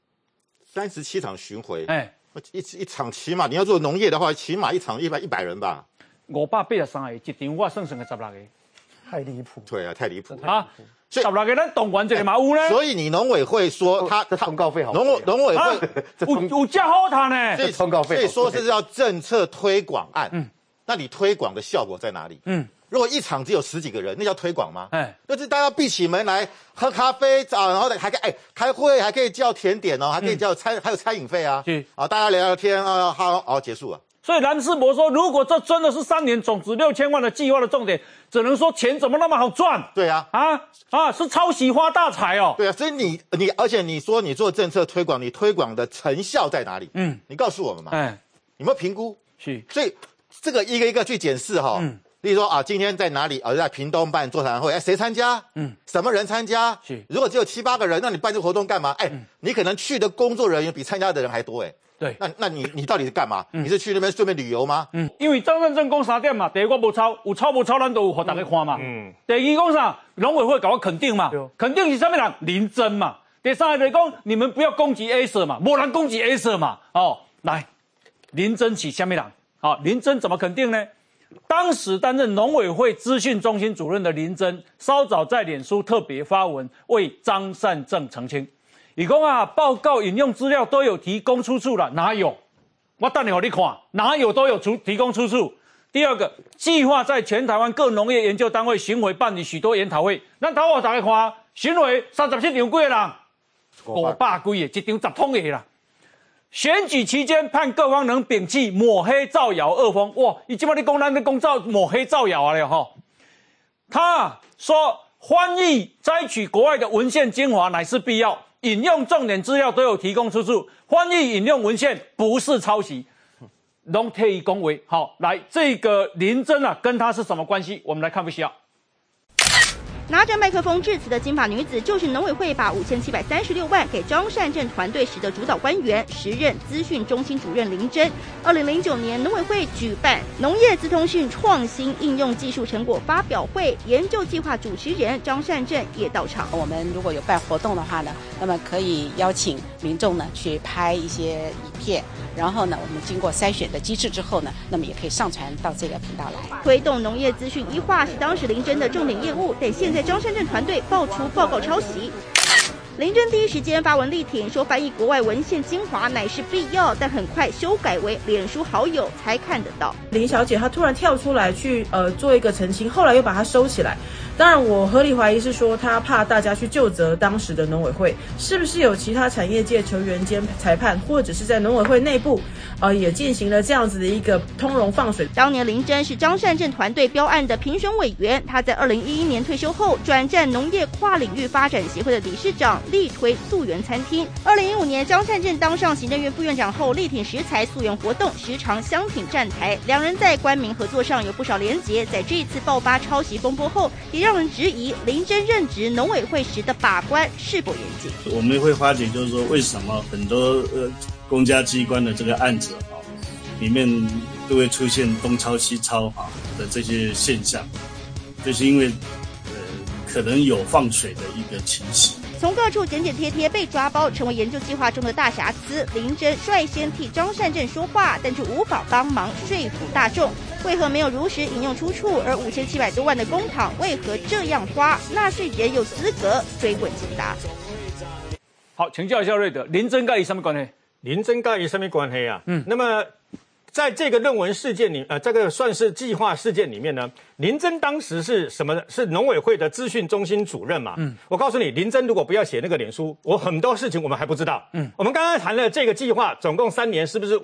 ？37场巡回，一场起码你要做农业的话，起码一场100人吧 ，583个，一场我算个16个。 太离谱， 对啊，太离谱啊！所以16个咱动员这个嘛有呢。 所以你农委会说他通告费好， 农委会有这好谈呢。 所以通告费，所以说这是叫政策推广案。那你推广的效果在哪里？如果一场只有10几个人，那叫推广吗？就是大家闭起门来喝咖啡然后还可以开会，还可以叫甜点还可以叫还有餐饮费啊。大家聊聊天好结束了。 所以蓝世博说，如果这真的是3年总值6000万的计划的重点，只能说钱怎么那么好赚？ 对啊， 是抄袭发大财哦。 对啊，所以你而且你说你做政策推广，你推广的成效在哪里？你告诉我们嘛。有没有评估？ 是， 所以这个一个一个去检视例如说今天在哪里在屏东办座谈会，谁参加？什么人参加？ 是， 如果只有7、8个人，那你办这个活动干嘛？你可能去的工作人员比参加的人还多对， 那你到底是干嘛？你是去那边顺便旅游吗？ 因为张善政讲3点嘛，第一我无抄，有抄无抄咱都有给大家看嘛。第二讲啥？农委会给我肯定嘛，肯定是什么人？林真嘛。第三个就是讲你们不要攻击 A 社嘛，没人攻击 A 社嘛。来，林真是什么人？林真怎么肯定呢？当时担任农委会资讯中心主任的林真，稍早在脸书特别发文为张善政澄清。你讲报告引用资料都有提供出处了，哪有？我等你给你看，哪有都有提供出处。第二个，计划在全台湾各农业研究单位巡回办理许多研讨会，咱头我大家看， 巡回37场几个人，500几个，一场10通个啦。选举期间盼各方能摒弃抹黑造谣恶风。哇，伊今麦你讲咱咧讲抹黑造谣啊了吼。他说翻译摘取国外的文献精华乃是必要，引用重点资料都有提供出处，翻译引用文献不是抄袭。拢特意恭维。好，来这个林真啊，跟他是什么关系？我们来看一下。 拿着麦克风致辞的金发女子，就是农委会把5736万给张善政团队时的主导官员，时任资讯中心主任林真。2009年，农委会举办农业资通讯创新应用技术成果发表会，研究计划主持人张善政也到场。 我们如果有办活动的话呢，那么可以邀请民众呢去拍一些影片，然后呢，我们经过筛选的机制之后呢，那么也可以上传到这个频道来。 推动农业资讯一化是当时林真的重点业务，但现在张善政团队爆出报告抄袭。林真第一时间发文力挺，说翻译国外文献精华乃是必要，但很快修改为脸书好友才看得到。 林小姐她突然跳出来去做一个澄清，后来又把它收起来。当然，我合理怀疑是说她怕大家去究责当时的农委会，是不是有其他产业界球员兼裁判，或者是在农委会内部也进行了这样子的一个通融放水。 当年林真是张善政团队标案的评选委员，他在2011年退休后转战农业跨领域发展协会的理事长，力推溯源餐厅。2015年张善政当上行政院副院长后，力挺食材溯源活动，时常相挺站台，两人在官民合作上有不少连结。在这一次爆发抄袭风波后，也让人质疑林真任职农委会时的把关是否严谨。 我们会发觉，就是说为什么很多公家机关的这个案子里面都会出现东抄西抄的这些现象，就是因为可能有放水的一个情形。 从各处剪剪贴贴被抓包，成为研究计划中的大瑕疵。林真率先替张善政说话，但却无法帮忙说服大众。为何没有如实引用出处？而5700多万的公帑为何这样花？纳税人有资格追问解答。 好，请教一下瑞德，林真跟伊什么关系？ 林真跟伊什么关系啊？那么在这个论文事件里，这个算是计划事件里面呢，林真当时是什么？是农委会的资讯中心主任嘛？我告诉你，林真如果不要写那个脸书，我很多事情我们还不知道。我们刚刚谈了这个计划，总共3年，是不是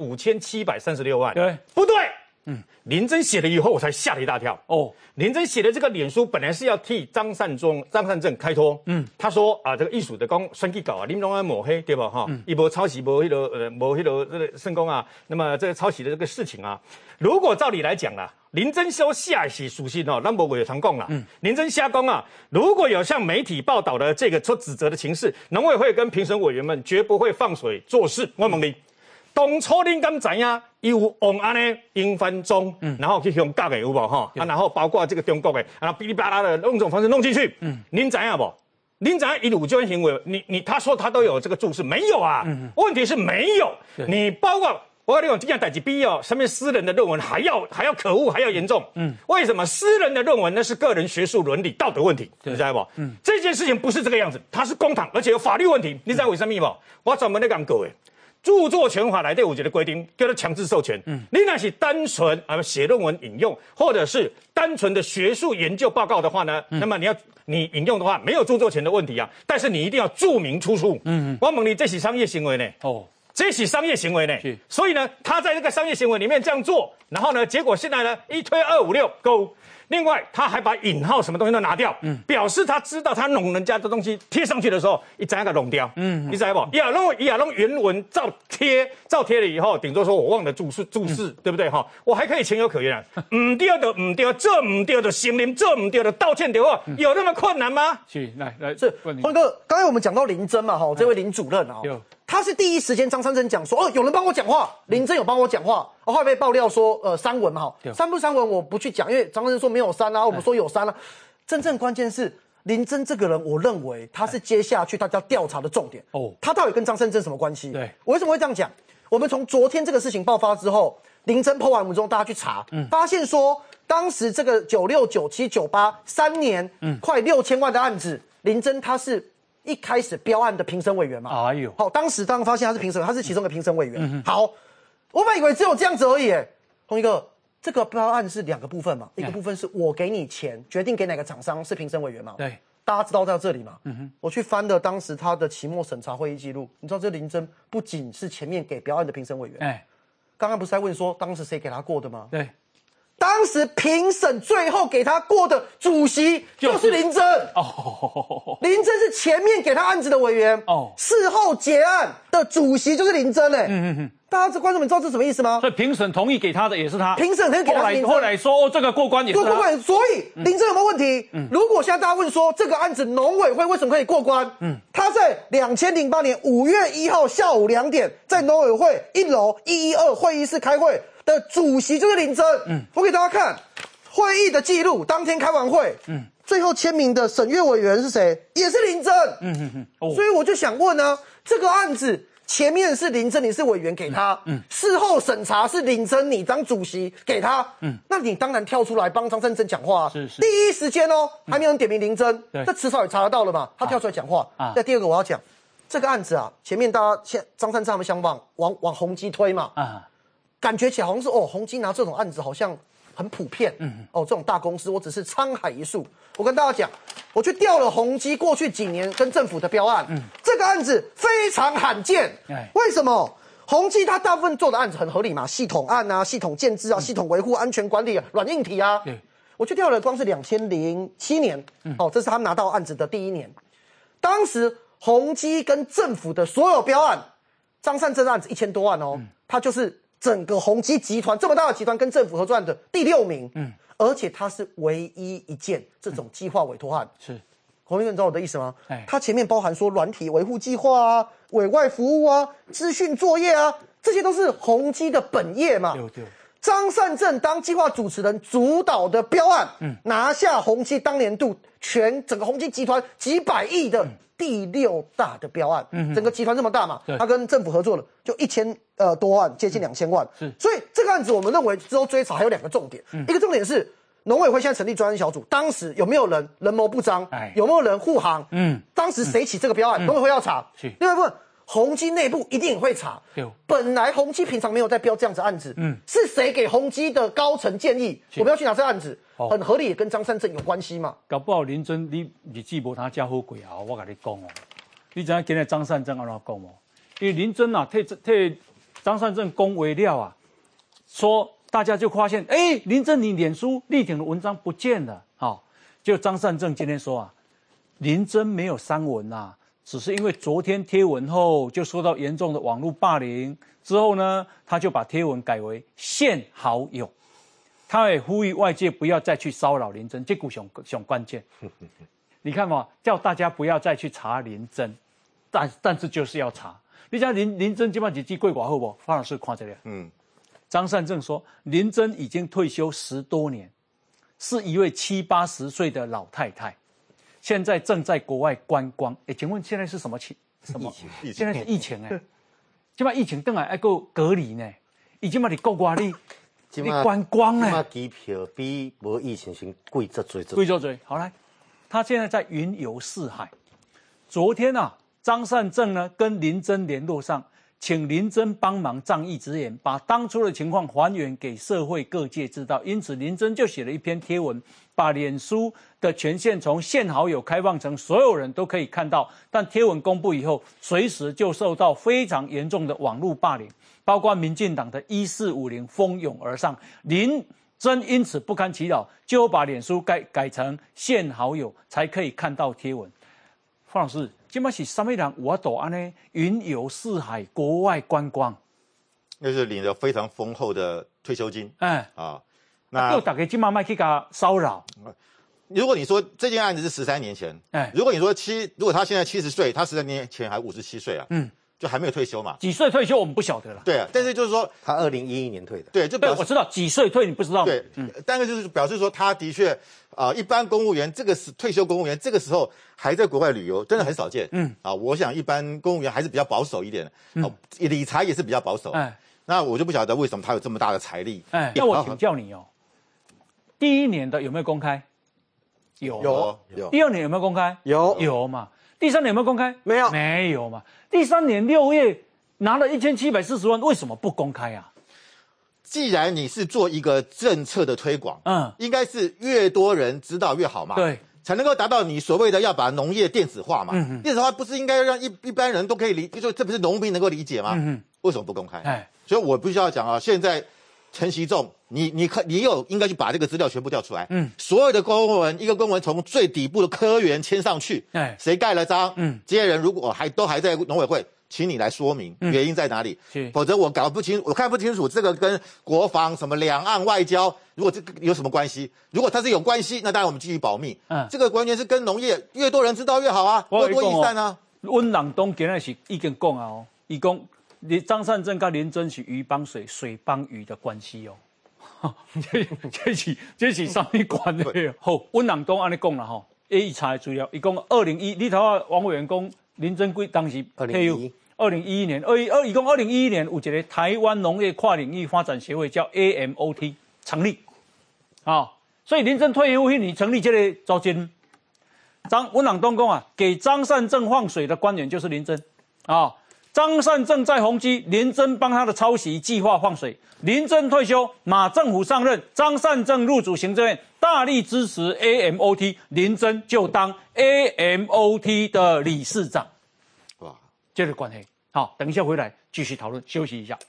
5736万？ 对， 不对。林真写了以后，我才吓了一大跳。林真写的这个脸书本来是要替张善政开脱。他说啊，这个艺术的讲选举稿啊，你们拢爱抹黑，对吧？哈，一波抄袭，无迄个这个圣公啊。那么这个抄袭的这个事情啊，如果照理来讲啊，林真修下是属性咱无话常讲啦。林真瞎讲啊，如果有像媒体报道的这个所指责的情势，农委会跟评审委员们绝不会放水做事。我问你，当初恁敢知影？有往安呢英翻中，然后去香港的有无哈？然后包括这个中国的，然后噼里啪啦的用这种方式弄进去。您知影不？您知影一鲁捐行为？他说他都有这个注释，没有啊？问题是没有。你包括我跟你讲，这件代志比上面私人的论文还要可恶，还要严重。为什么私人的论文那是个人学术伦理道德问题？你知道不？这件事情不是这个样子，它是公帑，而且有法律问题。你知道为什么不？我专门在讲各位。著作权法来对有一个规定，叫做强制授权。你那是单纯写论文引用，或者是单纯的学术研究报告的话呢，那么你引用的话没有著作权的问题啊，但是你一定要注明出处。我问你，这是商业行为呢？这是商业行为呢。所以呢，他在这个商业行为里面这样做，然后呢，结果现在呢一推256勾。另外，他还把引号什么东西都拿掉，表示他知道他弄人家的东西贴上去的时候，一整个弄掉，你知道不？伊也弄原文照贴了以后，顶多说我忘了注释，对不对哈？我还可以情有可原啊。唔对的唔对，这唔对的承认，这唔对的道歉的话，有那么困难吗？ 来，是辉哥，刚才我们讲到林真嘛，这位林主任啊。他是第一时间张善政讲说，有人帮我讲话，林真有帮我讲话，后来被爆料说，删文嘛，删不删文我不去讲，因为张善政说没有删啊，我们说有删啊。真正关键是林真这个人，我认为他是接下去大家调查的重点。他到底跟张善政什么关系？对，我为什么会这样讲？我们从昨天这个事情爆发之后，林真破完文之后，大家去查，发现说当时这个96、97、98 3年，快6000万的案子，林真他是一开始标案的评审委员嘛？好，当时发现他是评审，他是其中的评审委员。好，我本以为只有这样子而已。同一个，这个标案是2个部分嘛，一个部分是我给你钱，决定给哪个厂商是评审委员嘛。对。 大家知道在这里嘛？我去翻了当时他的期末审查会议记录，你知道这林真不仅是前面给标案的评审委员，刚刚不是在问说当时谁给他过的吗？ 对， 当时评审最后给他过的主席就是林真。林真是前面给他案子的委员，事后结案的主席就是林真大家观众们知道这什么意思吗？ 所以评审同意给他的也是他， 评审同意给他的后来说这个过关也是他， 过关。所以林真有没有问题？如果现在大家问说这个案子农委会为什么可以过关？他在2008年5月1号下午2点在农委会1楼112会议室开会的主席就是林真。我给大家看会议的记录，当天开完会，最后签名的审阅委员是谁？也是林真。所以我就想问呢，这个案子前面是林真，你是委员给他，事后审查是林真，你当主席给他，那你当然跳出来帮张善政讲话第一时间还没有人点名林真，这迟早也查得到了嘛，他跳出来讲话。那第二个我要讲这个案子前面大家张善政他们想往宏基推嘛，感觉起来好像是宏基拿这种案子好像很普遍，这种大公司我只是沧海一粟。我跟大家讲，我去调了宏基过去几年跟政府的标案，这个案子非常罕见。为什么？宏基它大部分做的案子很合理嘛，系统案啊、系统建制啊、系统维护、安全管理、软硬体啊。我去调了，光是2007年，这是他们拿到案子的第1年。当时宏基跟政府的所有标案，张善政案子1000多万它就是整个宏基集团这么大的集团跟政府合作案的第6名，而且它是唯一一件这种计划委托案。 是， 洪明哥，你知道我的意思吗？它前面包含说软体维护计划啊、委外服务啊、资讯作业啊，这些都是宏基的本业嘛。对。张善政当计划主持人主导的标案，拿下宏基当年度整个宏基集团几百亿的第6大的标案，整个集团这么大嘛，他跟政府合作了，就1000多万，接近2000万。所以这个案子我们认为之后追查还有2个重点，一个重点是农委会现在成立专案小组，当时有没有人人谋不章，有没有人护航？当时谁起这个标案，农委会要查。另外一部分，宏基内部一定也会查。本来宏基平常没有在标这样子案子，是谁给宏基的高层建议我们要去拿这案子？很合理，也跟张善政有关系嘛。 搞不好林真你日子无他家好过啊！我跟你讲你知影今日张善政安怎讲因为林真替张善政恭维了说大家就发现，林真你脸书力挺的文章不见了，就张善政今天说林真没有删文只是因为昨天贴文后就受到严重的网络霸凌，之后呢，他就把贴文改为限好友。他也呼吁外界不要再去骚扰林真，这句上关键。你看嘛，叫大家不要再去查林真，但是就是要查。你讲林真今晚日子过偌好不？方老师看这个。张善政说，林真已经退休10多年，是一位70、80岁的老太太。现在正在国外观光，请问现在是什么疫情？现在是疫情现在疫情等下还够隔离呢，已经把你国外你观光现在机票比无疫情前贵足多。 好来，他现在在云游四海。昨天张善政呢跟林真联络上，请林真帮忙仗义直言，把当初的情况还原给社会各界知道。因此，林真就写了一篇贴文，把脸书的权限从限好友开放成所有人都可以看到。但贴文公布以后，随时就受到非常严重的网络霸凌，包括民进党的1450蜂拥而上。林真因此不堪其扰，就把脸书改成限好友，才可以看到贴文。方老师，现在是什么人有法度安呢？云游四海，国外观光， 那是领了非常丰厚的退休金。 那大家今晚卖去给骚扰。 如果你说这件案子是13年前，如果你说如果他现在70岁，他13年前还57岁就还没有退休嘛？ 几岁退休我们不晓得了。 对但是就是说他2011年退的。 对，就我知道几岁退，你不知道。 对，但是就是表示说他的确一般公务员退休公务员这个时候还在国外旅游，真的很少见。我想一般公务员还是比较保守一点，理财也是比较保守。那我就不晓得为什么他有这么大的财力。 那我请教你第1年的有没有公开？有。第2年有没有公开？有嘛。第3年有没有公开？没有嘛。第3年6月拿了1740万，为什么不公开既然你是做一个政策的推广，应该是越多人知道越好嘛。 对。 才能够达到你所谓的要把农业电子化嘛。电子化不是应该让一般人都可以理，就这不是农民能够理解吗？为什么不公开？所以我必须要讲啊，现在陈其仲，你应该去把这个资料全部调出来。所有的公文，一个公文从最底部的科员签上去，谁盖了章？这些人如果都还在农委会，请你来说明原因在哪里。否则我搞不清，我看不清楚这个跟国防什么两岸外交，如果这个有什么关系？如果它是有关系，那当然我们继续保密。这个完全是跟农业越多人知道越好啊，多多益善啊。 温朗东今日是已经讲啊哦，伊讲张善政跟林真是鱼帮水，水帮鱼的关系哦。这是什么关系？好，温朗东安尼讲啦吼，伊查的资料，伊讲2021，你头啊王委员讲林真贵当时退休。2011年，伊讲2011年有一个台湾农业跨领域发展协会叫 AMOT 成立，所以林真退休那年成立这个组织。温朗东讲啊，给张善政放水的官员就是林真张善政在宏基，林真帮他的抄袭计划放水。林真退休，马政府上任，张善政入主行政院，大力支持 AMOT， 林真就当 AMOT 的理事长。哇，这个关系好，等一下回来继续讨论，休息一下。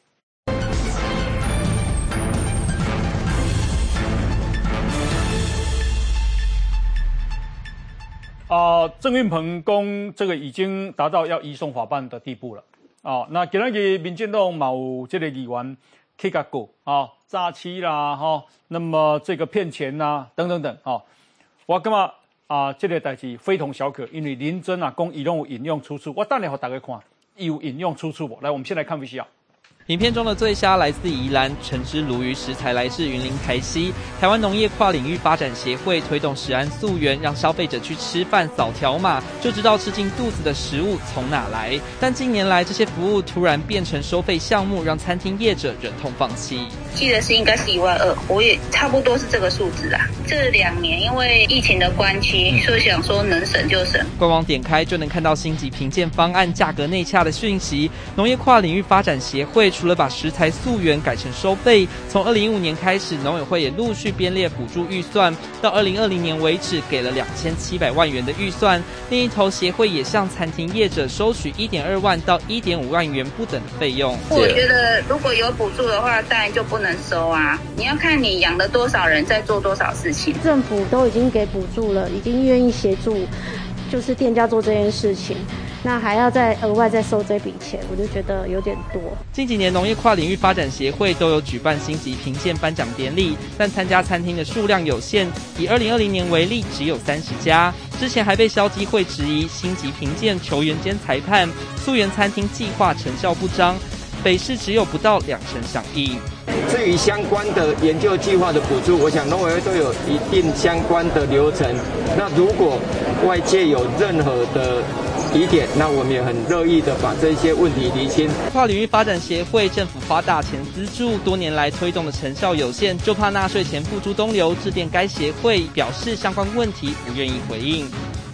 郑运鹏公这个已经达到要移送法办的地步了。那今日民进党有这个议员去甲过诈欺啦那么这个骗钱啦等等等我感觉这个代志非同小可，因为林真讲伊拢有引用出处，我等下给大家看有引用出处不？来，我们先来看 VCR。 影片中的醉虾来自宜兰，橙汁鲈鱼食材来自云林台西。台湾农业跨领域发展协会推动食安溯源，让消费者去吃饭扫条码，就知道吃进肚子的食物从哪来。但近年来，这些服务突然变成收费项目，让餐厅业者忍痛放弃。 记得是应该是12000，我也差不多是这个数字啦。这2年因为疫情的关系，所以想说能省就省。 官网点开就能看到星级评鉴方案价格内洽的讯息。农业跨领域发展协会除了把食材溯源改成收费，从2015年开始，农委会也陆续编列补助预算，到2020年为止给了2700万元的预算。另一头，协会也向餐厅业者收取1.2万到1.5万元不等的费用。 我觉得如果有补助的话，当然就不能收啊！你要看你养了多少人，在做多少事情。 政府都已经给补助了，已经愿意协助，就是店家做这件事情。那还要再额外再收这笔钱，我就觉得有点多。 近几年农业跨领域发展协会都有举办星级评鉴颁奖典礼，但参加餐厅的数量有限，以2020年为例，只有30家。之前还被消基会质疑星级评鉴球员兼裁判，溯源餐厅计划成效不彰，北市只有不到2成响应。 至于相关的研究计划的补助，我想农委会都有一定相关的流程。那如果外界有任何的疑点，那我们也很乐意的把这些问题厘清。 跨领域发展协会政府花大钱资助，多年来推动的成效有限，就怕纳税钱付诸东流，致电该协会表示相关问题不愿意回应。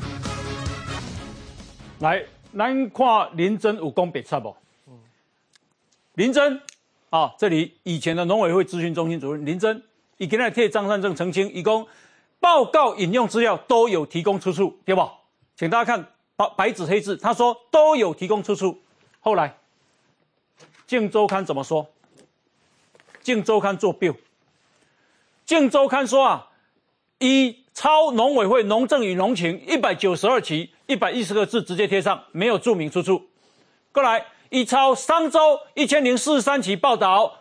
来，咱看林真有讲白差不？林真这里以前的农委会咨询中心主任林真，伊今日替张善政澄清，伊讲报告引用资料都有提供出处，对不？请大家看白纸黑字，他说都有提供出处。后来，《镜周刊》怎么说？《镜周刊》做标，《镜周刊》说依抄农委会农政与农情192期110个字直接贴上，没有注明出处。过来。依抄商周1043期报道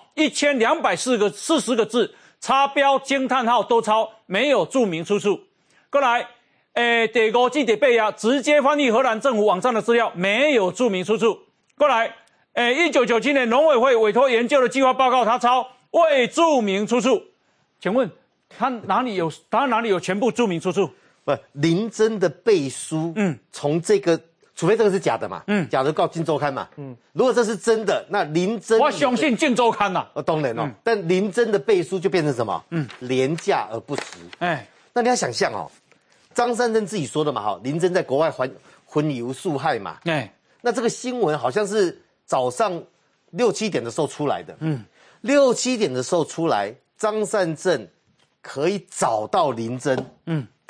，1240个字，插标惊叹号都抄，没有注明出处。过来，第5季第8页直接翻译荷兰政府网站的资料，没有注明出处。过来，1997年农委会委托研究的计划报告，他抄未注明出处。请问他哪里有全部注明出处？ 不，林真的背书，从这个。除非这个是假的嘛，假的告《镜周刊》嘛，如果这是真的，那林真我相信《镜周刊》呐， 当然哦，但林真的背书就变成什么？廉价而不实。那你要想象张善政自己说的嘛，林真在国外混游宿害嘛，那这个新闻好像是早上6、7点的时候出来的，6、7点的时候出来，张善政可以找到林真，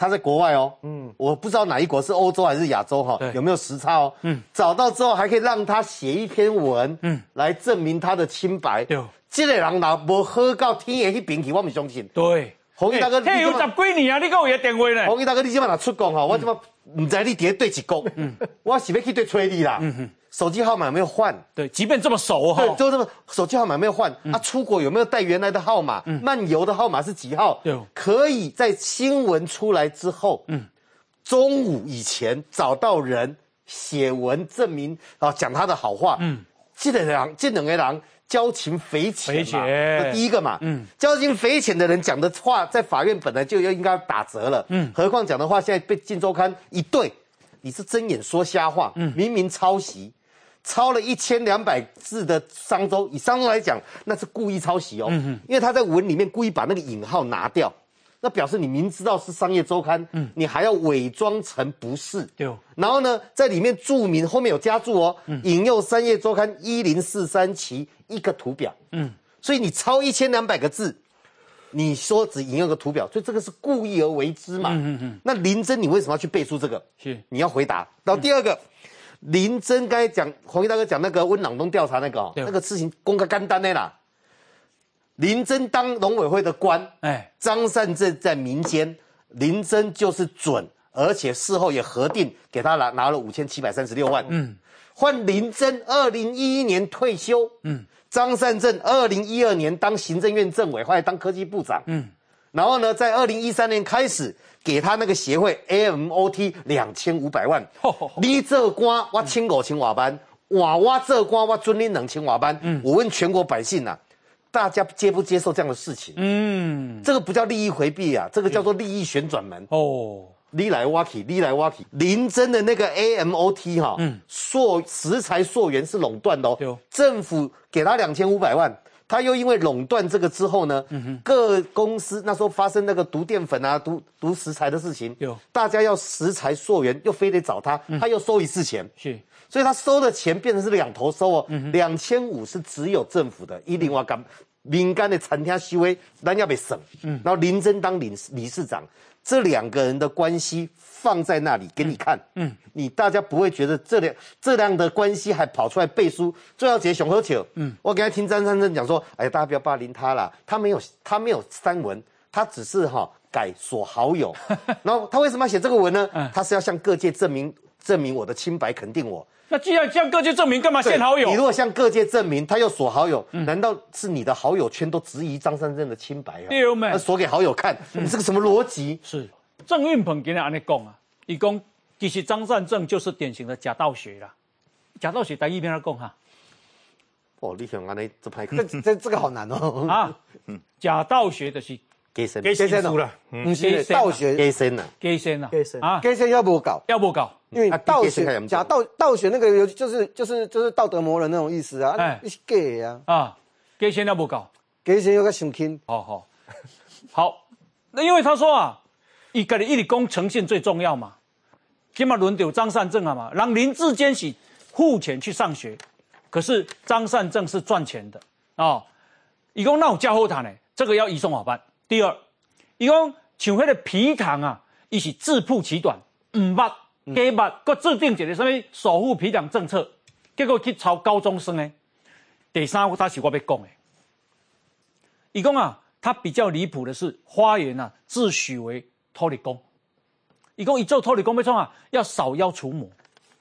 他在国外哦，我不知道哪一国是欧洲还是亚洲哈，有没有时差哦？找到之后还可以让他写一篇文，来证明他的清白。对，这个人若无好到天的去边去，我不相信。 对， 洪毅大哥， 嘿，有10几年啊，你有伊的电话呢？ 洪毅大哥，你今晚若出国哈，我怎么唔知你伫咧对一国？我是要去对催你啦。手机号码有没有换？ 对，即便这么熟哈， 对，就这么手机号码有没有换？出国有没有带原来的号码？漫游的号码是几号？对，可以在新闻出来之后，中午以前找到人写文证明讲他的好话。这两个人交情匪浅嘛，这第一个嘛，交情匪浅的人讲的话，在法院本来就应该打折了，何况讲的话现在被《镜周刊》一对，你是睁眼说瞎话，明明抄袭。抄了1200字的商周，以商周来讲，那是故意抄袭哦，因为他在文里面故意把那个引号拿掉，那表示你明知道是商业周刊，你还要伪装成不是，对，然后呢，在里面注明后面有加注哦，引用商业周刊1043期一个图表，所以你抄1200个字，你说只引用个图表，所以这个是故意而为之嘛，那林真你为什么要去背书这个？是你要回答。然后第二个。林真刚才讲，洪毅大哥讲那个温朗东调查那个那个事情公开简单的啦。林真当农委会的官，张善政在民间，林真就是准，而且事后也核定给他拿了5736万。换林真2011年退休，张善政2012年当行政院政委，后来当科技部长，然后呢，在2013年开始。给他那个协会 AMOT 2500万，你做官我1500瓦班，我做官我准你2000瓦班。我问全国百姓啊，大家接不接受这样的事情？这个不叫利益回避啊，这个叫做利益旋转门。你来挖去，你来挖去。林真的那个 AMOT 哈，食材溯源是垄断的哦，政府给他2500万。他又因为垄断这个之后呢，各公司那时候发生那个毒淀粉啊、毒食材的事情，大家要食材溯源，又非得找他，他又收一次钱，所以他收的钱变成是两头收哦，2500是只有政府的，另外民间的餐厅收的，咱要被省，然后林真当理事长，这两个人的关系放在那里给你看，你大家不会觉得这样的关系还跑出来背书，最后结熊喝酒。我刚才听张善政讲说，哎呀，大家不要霸凌他啦，他没有删文，他只是改锁好友，然后他为什么要写这个文呢？他是要向各界证明我的清白，肯定我。那既然向各界证明，干嘛限好友？你如果向各界证明，他又锁好友，难道是你的好友圈都质疑张善政的清白啊？对吗？锁给好友看，你这个什么逻辑？是郑运鹏今天安尼讲啊，伊讲其实张善政就是典型的假道学啦。假道学台语边来讲哈？ 哦，你想安尼这拍这个好难哦啊！假道学就是假身， 假身了，不是道学， 假身啊， 假身啊， 假身要不搞，因为道学假道学那个就是道德魔人那种意思啊，你是假啊，假身要不搞， 假身要个伤轻， 好，那因为他说啊，伊家己一直讲诚信最重要嘛，今嘛轮到张善政啊嘛，让林志坚是付钱去上学，可是张善政是赚钱的啊，伊讲那有加好谈呢，这个要移送法办。第二，伊讲像迄个皮糖啊，伊是自曝其短，唔捌。假捌，佮制定一个什么守护皮糖政策，结果去抄高中生呢？第三，他是我要讲的。伊讲啊，他比较离谱的是，花园啊自诩为土地公。伊讲伊做土地公要创啊，要扫妖除魔，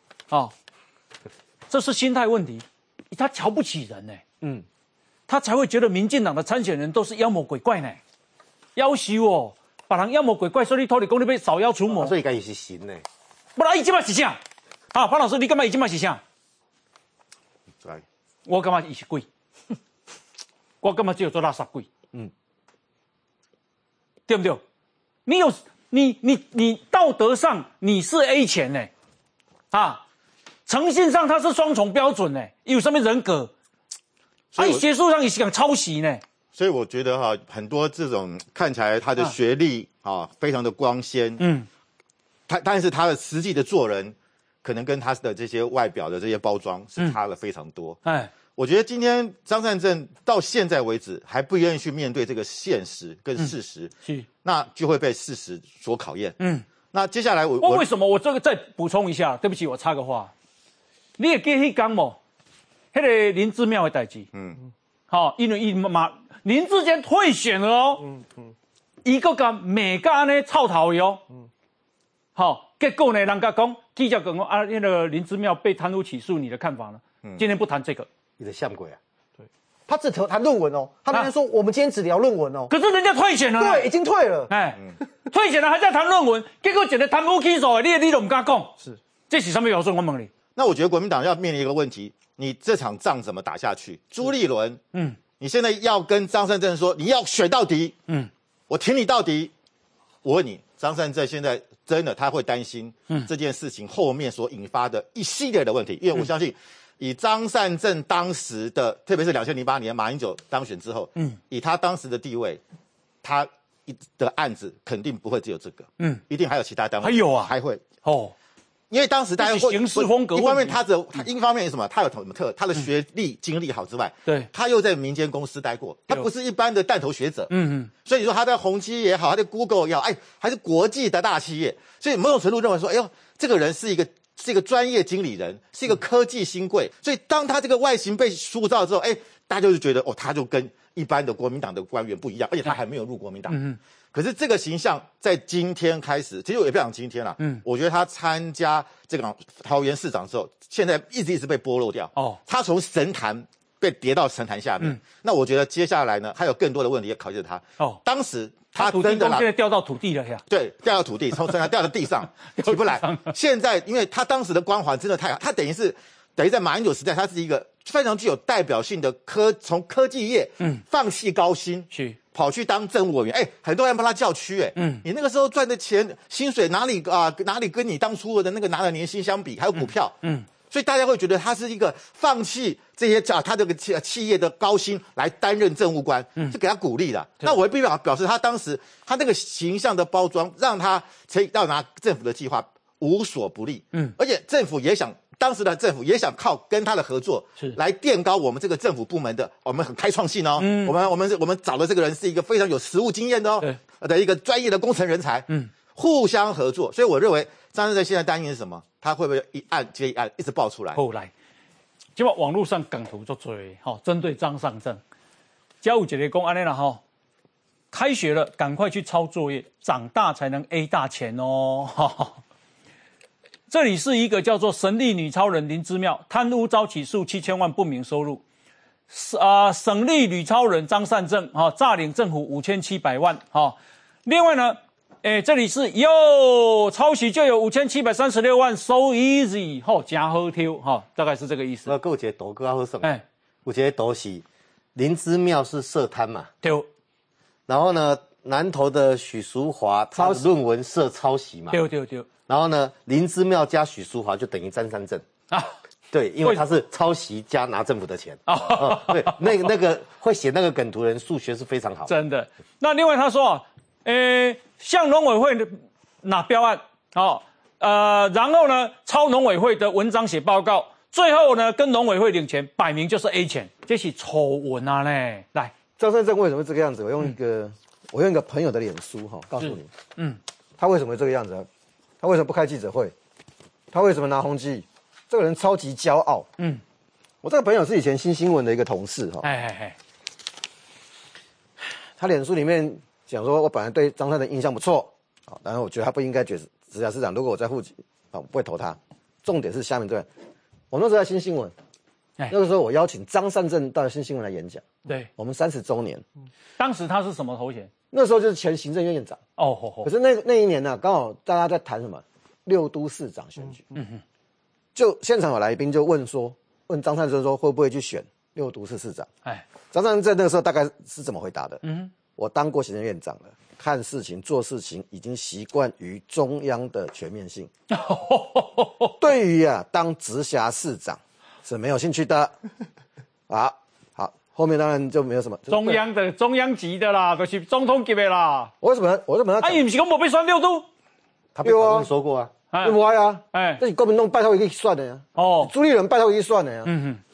这是心态问题。他瞧不起人呢，他才会觉得民进党的参选人都是妖魔鬼怪呢，要求哦，把人妖魔鬼怪，说你土地公你要扫妖除魔， 所以该是神呢。 不然伊即摆是啥？潘老师，你感觉伊即摆是啥？我感觉伊是鬼，我感觉只有做垃圾鬼，对不对？你道德上你是 A 钱呢，诚信上他是双重标准呢，有什么人格？学术上也是讲抄袭呢。 所以我觉得很多这种看起来他的学历非常的光鲜，但是他的实际的做人，可能跟他的这些外表的这些包装是差了非常多。 我觉得今天张善政到现在为止还不愿意去面对这个现实跟事实， 是， 那就会被事实所考验。那接下来我为什么我这个再补充一下？对不起，我插个话，你也记迄讲无？迄个林志妙的代志，好，因为林志坚退选了哦，伊个甲美甲呢臭头哟，好，结果呢，人家讲记者讲啊，那个林志妙被贪污起诉，你的看法呢？今天不谈这个， 你的像鬼啊！ 对，他只谈论文哦，他那天说我们今天只聊论文哦， 可是人家退选了， 对，已经退了， 退选了还在谈论文，结果一个贪污起诉的，你都不敢讲， 是， 这是什么标准？我问你。 那我觉得国民党要面临一个问题，你这场仗怎么打下去？朱立伦，你现在要跟张善政说，你要选到底，我挺你到底。我问你，张善政现在真的他会担心这件事情后面所引发的一系列的问题，因为我相信，以张善政当时的，特别是2008年马英九当选之后，以他当时的地位，他的案子肯定不会只有这个，一定还有其他单位， 还有啊， 还会哦。 因为当时大家会行事风格， 一方面他一方面是什么？他有什么他的学历经历好之外， 对， 他又在民间公司待过，他不是一般的弹头学者，所以你说他在宏基也好，他在 Google 也好，还是国际的大企业，所以某种程度认为说，哎呦，这个人是一个专业经理人，是一个科技新贵，所以当他这个外形被塑造之后，大家就觉得哦，他就跟一般的国民党的官员不一样，而且他还没有入国民党。可是这个形象在今天开始，其实我也不讲今天了。我觉得他参加这个桃园市长之后，现在一直被剥落掉。他从神坛被跌到神坛下面。那我觉得接下来呢，还有更多的问题要考验他。当时他真的现在掉到土地了呀？ 对，掉到土地，从神坛掉到地上，起不来。现在因为他当时的光环真的太好，他等于在马英九时代，他是一个非常具有代表性的从科技业放弃高薪去。 跑去当政务委员，很多人帮他叫屈，你那个时候赚的钱薪水哪里跟你当初的那个拿的年薪相比，还有股票，所以大家会觉得他是一个放弃这些他这个企业的高薪来担任政务官，是给他鼓励的。那我必须表示，他当时他那个形象的包装，让他要拿政府的计划无所不利，而且当时的政府也想靠跟他的合作来垫高我们这个政府部门的，我们很开创性哦。我们找的这个人是一个非常有实务经验的的一个专业的工程人才，互相合作。所以我认为张善政现在担心是什么？他会不会一案接一案一直爆出来？ 后来，结果网络上梗图就多，针对张善政，教有一个讲安尼啦开学了赶快去抄作业，长大才能 A 大钱哦。这里是一个叫做神力女超人林之妙，贪污遭起诉7000万不明收入。省力女超人张善政诈领政府5700万另外呢，这里是抄袭就有5736万 ，so easy 真好抽大概是这个意思。 有一个图更好算，有一个图是林之妙是涉贪嘛， 对。 然后呢，南投的许淑华他的论文涉抄袭嘛， 对。 然后呢，林之妙加许淑华就等于张善政对，因为他是抄袭加拿政府的钱对，那个会写那个梗图的人数学是非常好， 真的。那另外他说向农委会拿标案然后呢抄农委会的文章写报告，最后呢跟农委会领钱，摆明就是 A 钱，这是丑闻啊嘞。来， 张善政为什么会这个样子？我用一个朋友的脸书告诉你，他为什么会这个样子？他为什么不开记者会？他为什么拿宏基？这个人超级骄傲。我这个朋友是以前新新闻的一个同事他脸书里面讲说，我本来对张善政印象不错然后我觉得他不应该直辖市长，如果我在户籍我不会投他。重点是下面对，我那时候在新新闻，那个时候我邀请张善政到新新闻来演讲， 对， 我们30周年。 当时他是什么头衔？ 那时候就是前行政院院长。可是那一年呢，刚好大家在谈什么6都市长选举，就现场有来宾就问张善政说会不会去选6都市市长？张善政那个时候大概是怎么回答的？我当过行政院长了，看事情做事情已经习惯于中央的全面性，对于当直辖市长是没有兴趣的。好，后面当然就没有什么中央级的啦，就是总统级的啦。 我为什么要？ 伊不是讲没被选6都？ 他被访问说过啊， 不歪啊，这是国民党拜托他去选的呀。朱立伦拜托他去选的呀。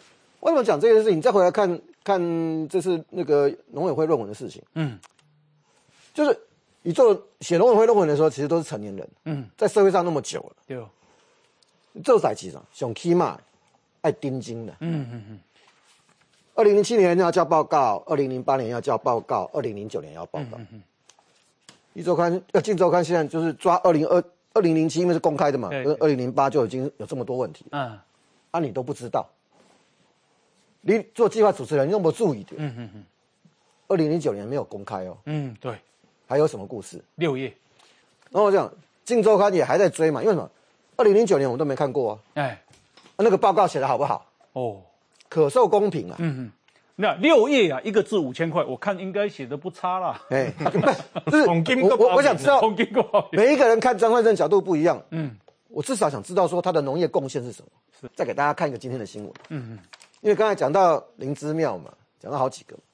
为什么讲这件事情？再回来看这是那个农委会论文的事情。就是你写农委会论文的时候，其实都是成年人。在社会上那么久了， 对， 这代志上上起码爱盯紧的。2007年要交报告，2008年要交报告，2009年要报告。一周刊镜周刊现在就是抓2007，因为是公开的嘛，跟2008就已经有这么多问题。你都不知道，你做计划主持人有没有注意点？2009年没有公开哦。 对。 还有什么故事 ？6页。 然后这样，镜周刊也还在追嘛，因为什么？2009年我们都没看过啊。那个报告写的好不好？可受公平啊。 那6页啊，一个字5000块，我看应该写的不差啦。 就是我想知道，每一个人看张善政角度不一样。我至少想知道说他的农业贡献是什么。再给大家看一个今天的新闻。因为刚才讲到林之妙嘛，讲到好几个。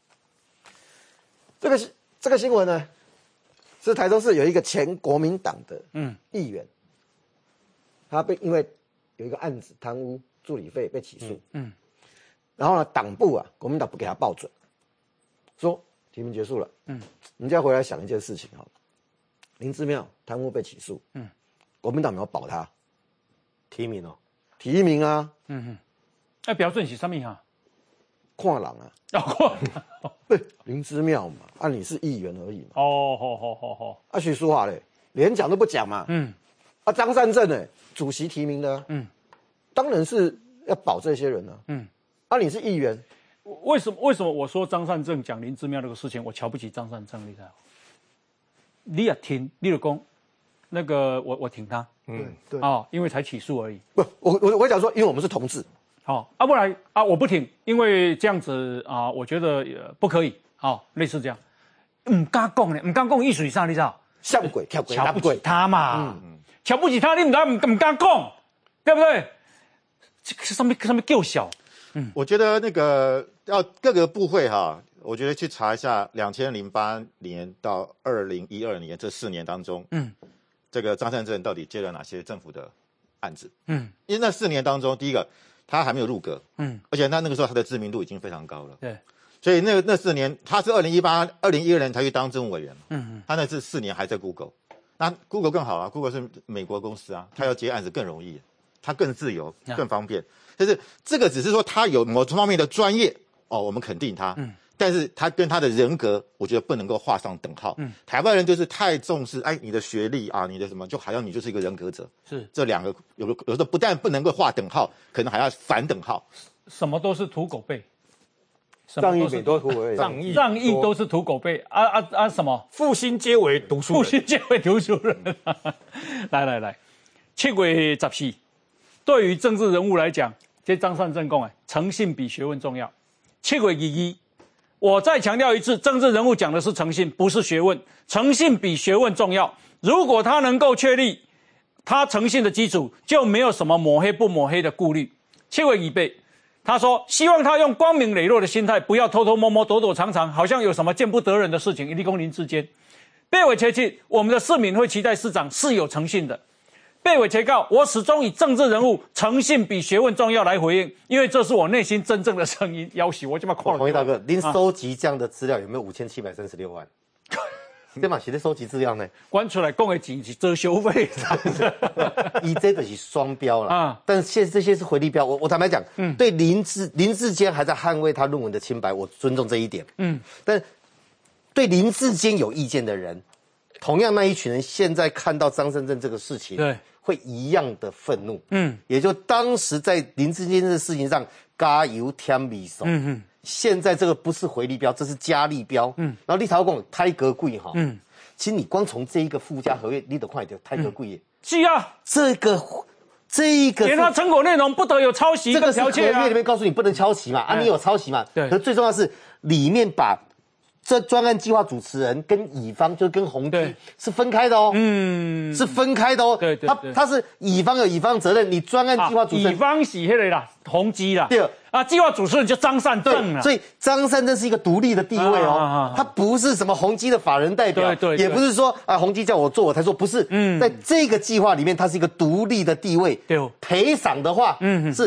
这个新闻呢，是台中市有一个前国民党的议员，他因为有一个案子贪污助理费被起诉。然后呢，党部啊，国民党不给他报准，说提名结束了。你就要回来想一件事情哈，林之妙贪污被起诉，国民党没有保他提名哦，提名啊。 那标准是什么哈？ 看人啊。对，林之妙嘛，你是议员而已嘛。好。徐淑华嘞，连讲都不讲嘛。张善政呢，主席提名的。当然是要保这些人啊。你是议员， 为什么我说张善政讲林之妙这个事情，我瞧不起张善政？你知道？你也听，你就讲那个我挺他。 对因为才起诉而已。 不，我讲说，因为我们是同志。 不然我不挺，因为这样子我觉得不可以。类似这样，唔敢讲呢，唔敢讲意思是啥？你知道？ 像鬼跳鬼， 瞧不起他嘛，瞧不起他，你唔敢讲，对不对？上面够小。 我觉得那个要各个部会我觉得去查一下2008年到2012年这4年当中，这个张善政到底接了哪些政府的案子？因为那4年当中，第一个他还没有入阁，而且他那个时候他的知名度已经非常高了， 对， 所以那4年他是2018、2012年才去当政务委员，他那是4年还在 Google， 那 Google 更好啊 ，Google 是美国公司啊，他要接案子更容易，他更自由、更方便。就是这个只是说他有某方面的专业我们肯定他，但是他跟他的人格，我觉得不能够画上等号。台湾人就是太重视你的学历你的什么，就好像你就是一个人格者。 是这两个有时候不但不能够画等号，可能还要反等号。 什么都是土狗辈， 仗义每多土狗辈， 仗义都是土狗辈什么？ 复兴皆为读书人， 复兴皆为读书人。来，7月14，对于政治人物来讲，这张善政讲诚信比学问重要。7月22，我再强调一次，政治人物讲的是诚信，不是学问。诚信比学问重要。如果他能够确立他诚信的基础，就没有什么抹黑不抹黑的顾虑。7月28，他说希望他用光明磊落的心态，不要偷偷摸摸、躲躲藏藏，好像有什么见不得人的事情。一立功林之间，8月7，我们的市民会期待市长是有诚信的。8月7号，我始终以政治人物诚信比学问重要来回应，因为这是我内心真正的声音。要挟我这么快。 洪毅大哥，您收集这样的资料有没有5736万？对嘛，谁在收集资料呢？ 关出来讲的钱是遮羞费， 以这个是双标了但是这些是回力标。我坦白讲，对林志坚还在捍卫他论文的清白，我尊重这一点。但对林志坚有意见的人，同样那一群人现在看到张善政这个事情， 对， 会一样的愤怒。也就当时在林志坚这个事情上加油添米手。现在这个不是回力标，这是加力标。然后立陶宛太格贵其实你光从这一个附加合约，你都看到太格贵。 是啊， 这个连他成果内容不得有抄袭跟剽窃合约里面告诉你不能抄袭嘛，你有抄袭嘛？ 对。 可是最重要是里面把这专案计划主持人跟乙方，就是跟宏基是分开的是分开的对， 他是乙方有乙方责任，你专案计划主持人乙方是那个啦，宏基啦。 对。 计划主持人就张善政了， 所以张善政是一个独立的地位他不是什么宏基的法人代表， 对， 也不是说宏基叫我做我才做，不是，在这个计划里面，他是一个独立的地位。 对， 赔偿的话，是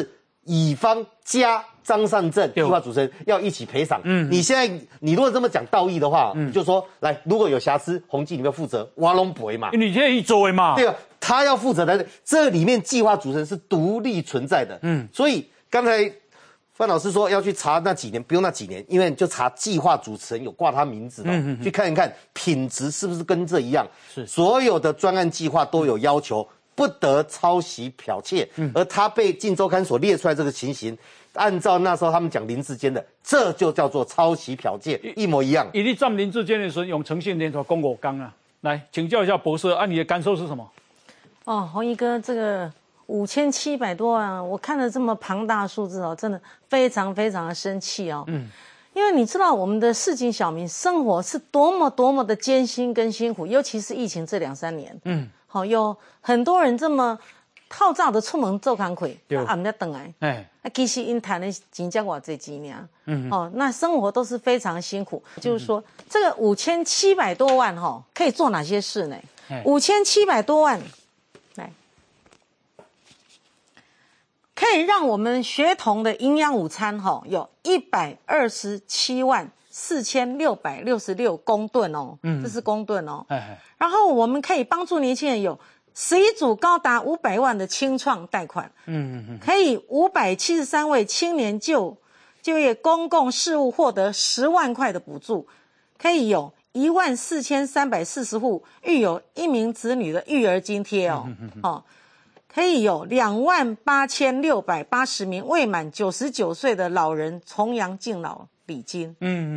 乙方加张善政计划主持人要一起赔偿。你现在你如果这么讲道义的话，就说来，如果有瑕疵，宏基你要负责，我拢赔嘛。 你可以做嘛？ 对啊，他要负责的。这里面计划主持人是独立存在的。所以刚才范老师说要去查那几年，不用那几年，因为就查计划主持人有挂他名字的，去看一看品质是不是跟这一样。是所有的专案计划都有要求。不得抄袭剽窃，而他被《镜周刊》所列出来这个情形，按照那时候他们讲林志坚的，这就叫做抄袭剽窃，一模一样。 以你占林志坚的时候，用诚信连锁公我纲啊，来请教一下博士，按你的感受是什么？ 弘毅哥，这个5700多万，我看了这么庞大的数字哦，真的非常非常的生气哦。因为你知道我们的市井小民生活是多么多么的艰辛跟辛苦，尤其是疫情这2-3年。有很多人这么透早的出门做工课，暗才回来。其实因赚的钱才偌济钱尔。那生活都是非常辛苦。就是说，这个5700多万可以做哪些事呢？5700多万，来，可以让我们学童的营养午餐有1274666公吨哦，这是公吨哦。然后我们可以帮助年轻人有11组高达500万的青创贷款，可以573位青年就业公共事务获得10万块的补助，可以有14340户育有1名子女的育儿津贴哦，可以有28680名未满99岁的老人重阳敬老礼金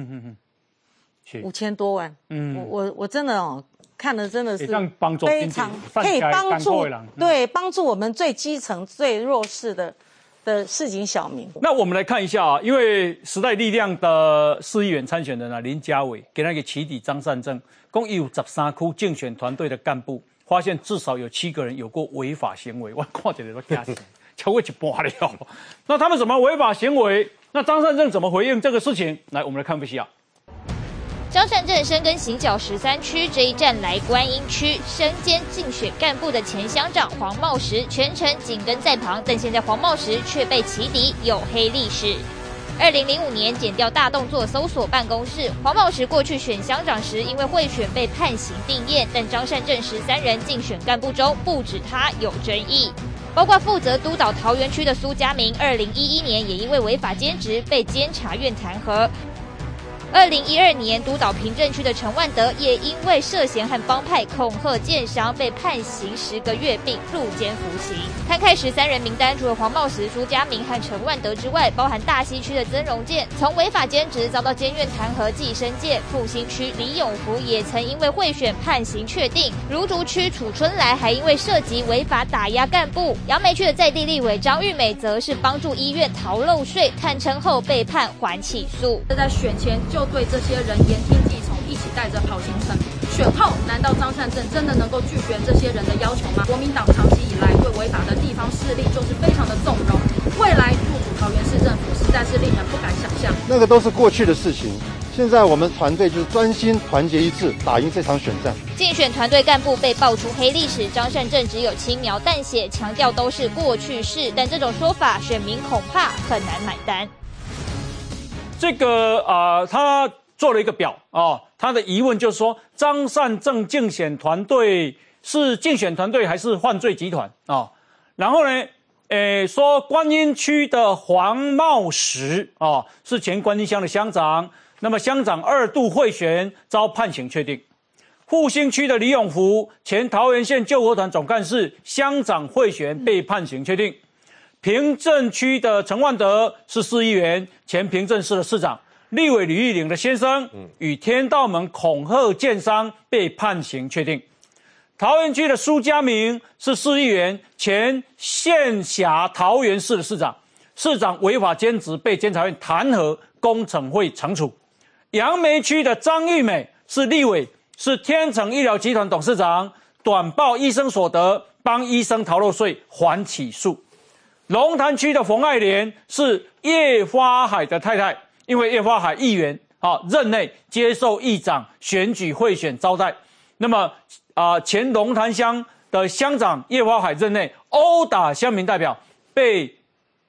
，5000多万，我真的看了真的是非常可以帮助我们最基层最弱势的市井小民。 那我们来看一下啊，因为时代力量的市议员参选人林佳伟给那个起底张善政，共有13区竞选团队的干部发现至少有7个人有过违法行为，我看起来都吓死，超过一半了。那他们怎么违法行为？那张善政怎么回应这个事情？来，我们来看分析啊。 张善政深耕行脚13区，这一站来观音区，身兼竞选干部的前乡长黄茂实全程紧跟在旁，但现在黄茂实却被起底，有黑历史。2005年检调大动作搜索办公室，黄茂实过去选乡长时因为贿选被判刑定谳，但张善政13人竞选干部中不止他有争议。包括负责督导桃园区的苏佳明，2011年也因为违法兼职被监察院弹劾。2012年督导平镇区的陈万德也因为涉嫌和帮派恐吓建商被判刑10个月并入监服刑。摊开13人名单，除了黄茂实、苏佳明和陈万德之外，包含大溪区的曾荣健从违法兼职遭到监院弹劾寄生界，复兴区李永福也曾因为贿选判刑确定，芦竹区楚春来还因为涉及违法打压干部，杨梅区的在地立委张玉美则是帮助医院逃漏税，坦承后被判缓起诉。 在选前就对这些人言听计从，一起带着跑行程。选后，难道张善政真的能够拒绝这些人的要求吗？国民党长期以来对违法的地方势力就是非常的纵容，未来入主桃园市政府实在是令人不敢想象。 那个都是过去的事情，现在我们团队就是专心团结一致，打赢这场选战。 竞选团队干部被爆出黑历史，张善政只有轻描淡写，强调都是过去式，但这种说法选民恐怕很难买单。 这个他做了一个表啊，他的疑问就是说，张善政竞选团队是竞选团队还是犯罪集团啊？然后呢，说观音区的黄茂实啊是前观音乡的乡长，那么乡长2度贿选遭判刑确定。复兴区的李永福前桃园县救国团总干事，乡长贿选被判刑确定。平镇区的陈万德是市议员，前平镇市的市长。立委吕玉玲的先生与天道门恐吓建商被判刑确定。桃园区的苏佳明是市议员，前县辖桃园市的市长，市长违法兼职被监察院弹劾，工程会惩处。杨梅区的张玉美是立委，是天成医疗集团董事长，短报医生所得，帮医生逃漏税，缓起诉。龙潭区的冯爱莲是叶发海的太太，因为叶发海议员任内接受议长选举贿选招待，那么前龙潭乡的乡长叶发海任内殴打乡民代表，被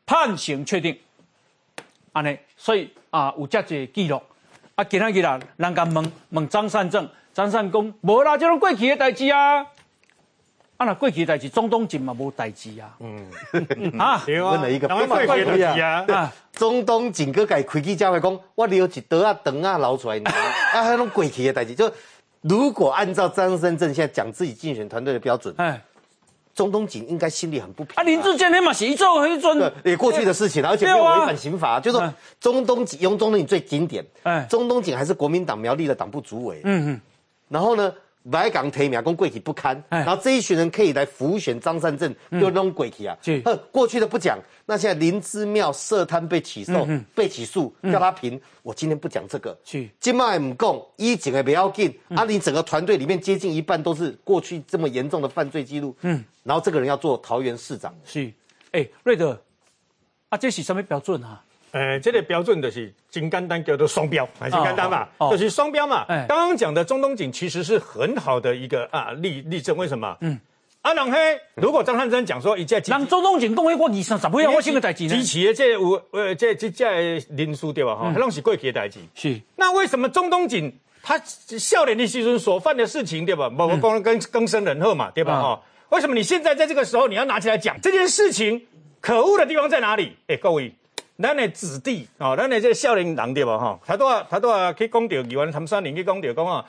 判刑确定。安尼，所以有这个记录。今仔日人甲问张善政，张善讲无啦，这种过去的代志啊。那过去的代志，中东锦嘛无代志啊。 问了一个过去的代志啊。 中东锦哥家开记者会讲，我留一刀肠捞出来，那种过去的代志，就如果按照张善政现在讲自己竞选团队的标准，中东锦应该心里很不平。 林志坚那嘛是一做一尊， 也过去的事情，而且没有违反刑法，就是说中东锦用中东锦最经典，中东锦还是国民党苗栗的党部主委，然后呢？来港提名，讲过去不堪，然后这一群人可以来辅选张善政，又弄过去啊。过去的不讲，那现在林之妙涉贪被起诉，叫他评。我今天不讲这个，今麦唔讲，以前的不要紧，你整个团队里面接近一半都是过去这么严重的犯罪记录，然后这个人要做桃园市长， 瑞德，这是什么标准啊？ 这个标准就是真简单，叫做双标，还是简单嘛？就是双标嘛。刚刚讲的中东锦其实是很好的一个例证，为什么？人嘿，如果张善政讲说一届， 人中东锦讲我20-30岁我新的代志呢？ 支持的这有这人数对吧？哈，那拢是过去的代志。 是。 那为什么中东锦他少年的时候所犯的事情对吧？我讲跟更生人后嘛对吧？哈，为什么你现在在这个时候你要拿起来讲这件事情？可恶的地方在哪里？各位。咱的子弟咱的这少年人对吧？他都去讲到议员参选人去讲到讲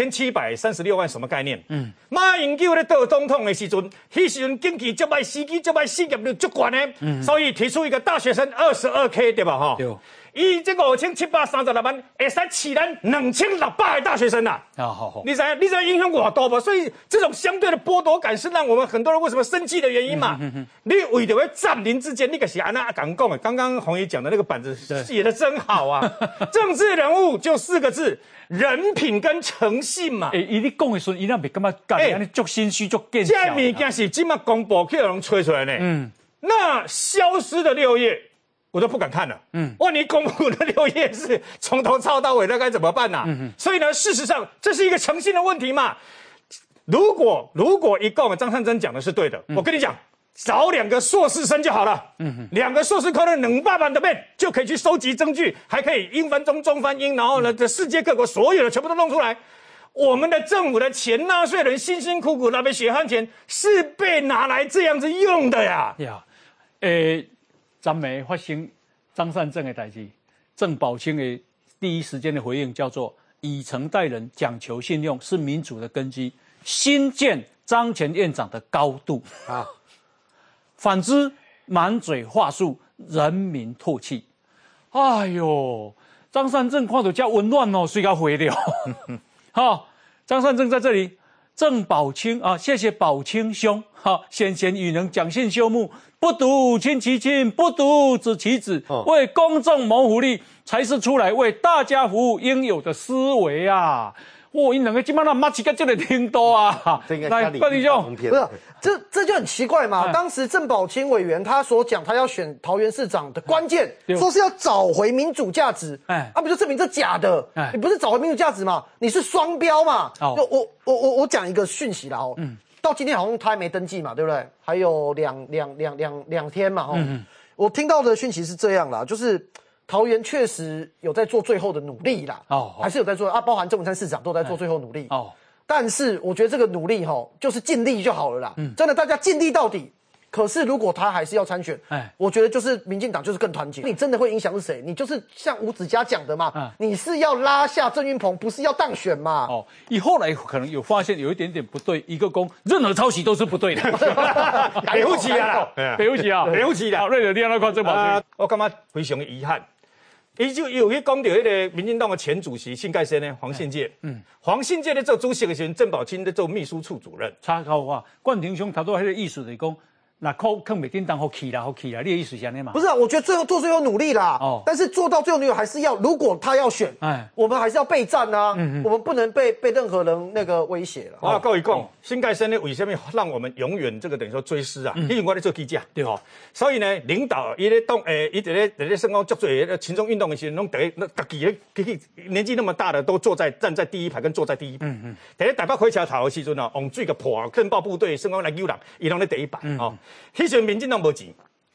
5736万什么概念？马英九咧当总统的时阵，迄时阵经济足歹，司机足歹，失业率足高呢，所以提出一个大学生22K 对吧？对。以这5736万，会使饲咱2600个大学生啦。好。你知影响我多不？所以这种相对的剥夺感是让我们很多人为什么生气的原因嘛。你为着要占领之间，你可是安那讲的。刚刚洪毅讲的那个板子写的真好啊。政治人物就4个字：人品跟诚信嘛。 你讲的时候，伊那别感觉干安尼足心虚足见效。 这物件是今麦公布去有人吹出来呢。那消失的6页。我都不敢看了。万一公布的6页是从头抄到尾，那该怎么办呢？所以呢，事实上这是一个诚信的问题嘛。如果一共张善政讲的是对的，我跟你讲，找2个硕士生就好了。2个硕士考了200万的面就可以去收集证据，还可以英翻中、中翻英，然后呢，这世界各国所有的全部都弄出来。我们的政府的钱，纳税人辛辛苦苦那边血汗钱是被拿来这样子用的呀。 昨暝发生张善政的代志，郑宝清的第一时间的回应叫做“以诚待人，讲求信用是民主的根基，新见张前院长的高度啊。反之，满嘴话术，人民唾弃。哎呦，张善政看到这温暖哦，随他回了。张善政在这里，郑宝清谢谢宝清兄，先贤与能，讲信修睦。不独亲其亲，不独子其子，为公众谋福利，才是出来为大家服务应有的思维啊！因两个基本上马起个这个程度啊！来，冠弟兄， 不是这就很奇怪嘛。当时郑宝清委员他所讲，他要选桃园市长的关键，说是要找回民主价值，不就证明这假的？你不是找回民主价值嘛？你是双标嘛？我讲一个讯息啦到今天好像他还没登记嘛，对不对？还有两天嘛我听到的讯息是这样啦，就是桃园确实有在做最后的努力啦，还是有在做包含郑文灿市长都在做最后努力但是我觉得这个努力就是尽力就好了啦，真的大家尽力到底。可是如果他还是要参选，我觉得就是民进党就是更团结。你真的会影响是谁？你就是像吴子嘉讲的嘛，你是要拉下郑运鹏，不是要当选嘛。 你后来可能有发现有一点点不对，一个公任何抄袭都是不对的， 北户起啊， 北户起啊， 北户起啦。 瑞德，你那看这把我感觉非常遗憾。伊就有去讲到那个民进党的前主席辛盖森呢，黄信介。黄信介在做主席的时候，郑宝清在做秘书处主任。 插口话，冠廷兄他都迄个意思就是讲。那坑袂叮当好起啦，你的意思是安尼嘛？ 不是我觉得做最后努力啦。但是做到最后努力还是要，如果他要选，我们还是要备战啊。我们不能被任何人那个威胁了。 我告一讲，辛盖森呢为什么让我们永远这个等于说追思啊？因为我在做记者，对哈。所以呢，领导伊咧动伊在升高足最群众运动的时候，拢家己年纪那么大的都站在第一排跟坐在第一排。在台北火车头的时阵往水个破，更爆部队升高来救人，伊拢在第一排迄时民进党无钱，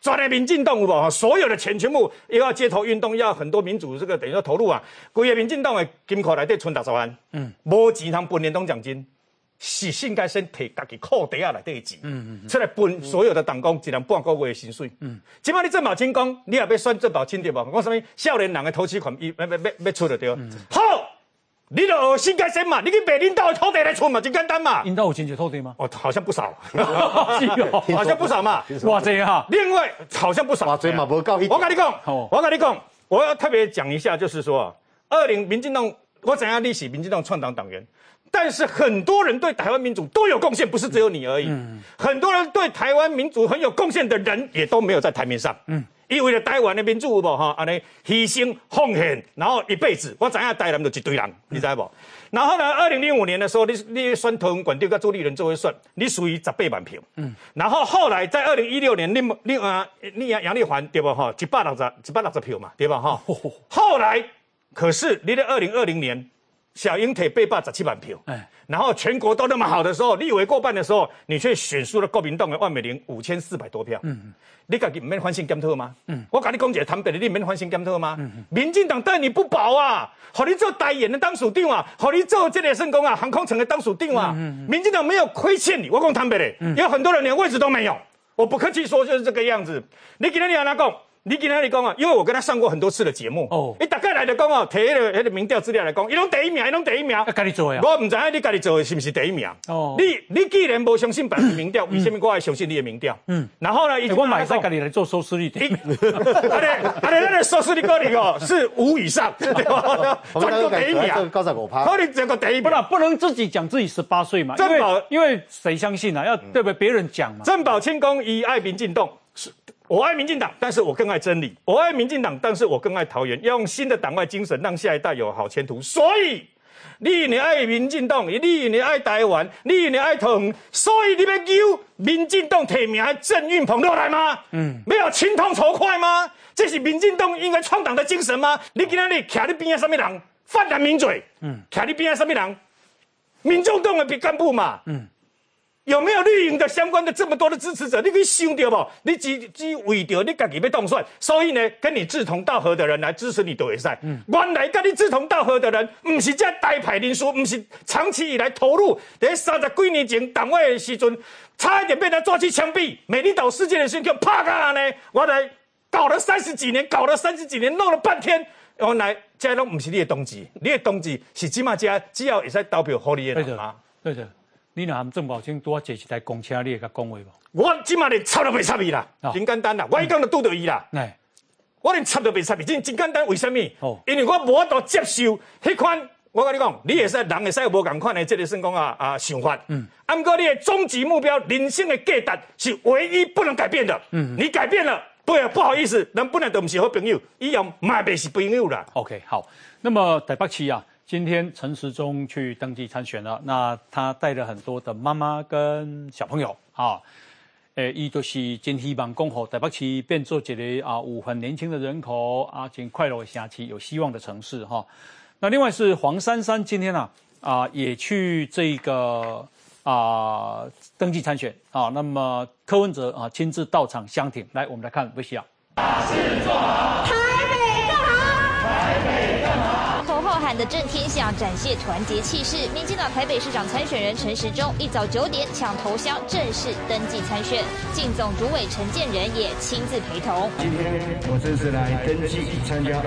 转来民进党有无？所有的钱全部又要街头运动，要很多民主这个等于说投入啊。规个民进党的金库内底存60万，无钱通分年终奖金，是应该先摕家己裤底啊内底的钱，出来分所有的党工一人半个月的薪水。即摆你郑宝清讲，你也要选郑宝清对无？讲什么少年人的投资款，要出就对。好。你就新改先嘛，你去买领导的土地来出嘛，真简单嘛。 领导有钱就土地吗？ 哦，好像不少，好像不少嘛。 哇，这样哈。 另外，好像不少。 哇，这嘛不够。 我跟你讲，我要特别讲一下，就是说民进党，我怎样你是民进党创党党员，但是很多人对台湾民主都有贡献，不是只有你而已。很多人对台湾民主很有贡献的人，也都没有在台面上。因为了台湾的民主有无哈，安尼牺牲奉献，然后一辈子，我知影台南就一堆人，你知无？然后呢，2005年的时候，你选桃园管长跟朱立伦做为选，你属于18万票。然后后来在2016年，你杨丽环对不哈，160票嘛，对吧哈？后来可是你在2020年，小英提817万票，然后全国都那么好的时候，立委过半的时候，你却选输了国民党的万美玲5400多票。你自己不免反省检讨吗？我跟你讲一个坦白的，你不免反省检讨吗？民进党待你不薄啊，让你做代言的当属长啊，让你做这个圣公啊，航空城的当属长啊。民进党没有亏欠你，我讲坦白的，有很多人连位置都没有。我不客气说，就是这个样子。你今天你跟他讲。你今天你讲啊，因为我跟他上过很多次的节目，你大概来就讲哦，提那个民调资料来讲，伊拢第一名，伊拢第一名。 家己做呀？ 我唔知影你家己做的是不是第一名？你既然无相信别人民调，为什么我还相信你的民调？然后呢， 我买在家里来做收视率的。 那个收视率高你哦是5以上，对吧？全国第一名 ，95%。 可能整个第一名， 不能自己讲自己18岁嘛？因为谁相信啊？要对不对？别人讲嘛。 郑宝清公以爱民进党是。我爱民进党，但是我更爱真理。我爱民进党，但是我更爱桃园。要用新的党外精神，让下一代有好前途。所以，你爱民进党，你爱台湾，你爱桃园，所以你要由民进党提名郑运鹏落来吗？没有情同仇快吗？这是民进党应该创党的精神吗？你今天你徛你边啊什么人？泛蓝名嘴，徛你边啊什么人？民众党的干部嘛，有没有绿营的相关的这么多的支持者？你可以想到不？你只为着你自己要当选，所以呢，跟你志同道合的人来支持你就会使。原来跟你志同道合的人，不是这大牌人士，不是长期以来投入在30几年前党外的时阵，差一点被他抓去枪毙。美丽岛事件的选举啪噶呢，我来搞了30几年，弄了半天。原来这拢不是你的动机，你的动机是只要会使投票给你的人嘛？ 对的。你若含郑宝清多坐一台公车，你会甲讲话无？ 我即马连插都袂插伊啦，真简单啦。我一讲就拄到伊啦，我连插都袂插伊，真简单。为什么？因为我无法度接受迄款。我跟你讲，你会使人会使有无共款的这个算讲想法。不过你的终极目标、人生的价值是唯一不能改变的。你改变了，对，不好意思，人本来都不是好朋友，以后嘛袂是朋友啦。 OK， 好。那么台北市啊。今天陈时中去登记参选了，那他带了很多的妈妈跟小朋友啊，伊就是真希望讲好台北市变做一个有很年轻的人口真快乐的城市，有希望的城市哈。那另外是黄珊珊今天也去这个登记参选啊，那么柯文哲亲自到场相挺，来我们来看维西亚。大事做好，台北更好，台北更好。 口号喊得震天响，展现团结气势。民进党台北市长参选人陈时中一早9点抢头香，正式登记参选。进总主委陈建仁也亲自陪同。 今天我正式来登记参加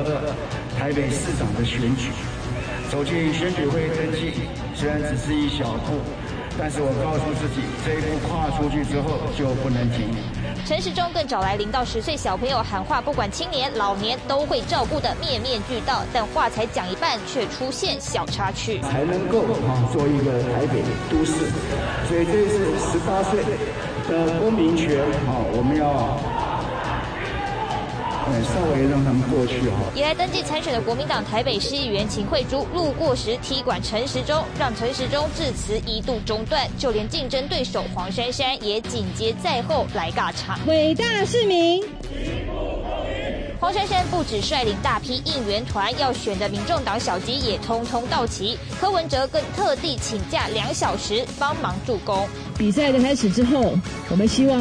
2022台北市长的选举。走进选举会登记，虽然只是一小步，但是我告诉自己，这一步跨出去之后就不能停。 陈时中更找来0到10岁小朋友喊话，不管青年老年都会照顾的面面俱到，但话才讲一半，却出现小插曲， 才能够做一个台北都市。所以这是18岁的公民权，我们要稍微让他们过去也来登记参选的国民党台北市议员秦慧珠路过时踢馆陈时中，让陈时中致辞一度中断，就连竞争对手黄珊珊也紧接在后来尬场。 伟大市民， 黄珊珊不只率领大批应援团，要选的民众党小鸡也通通到齐。柯文哲更特地请假2小时帮忙助攻。 比赛的开始之后，我们希望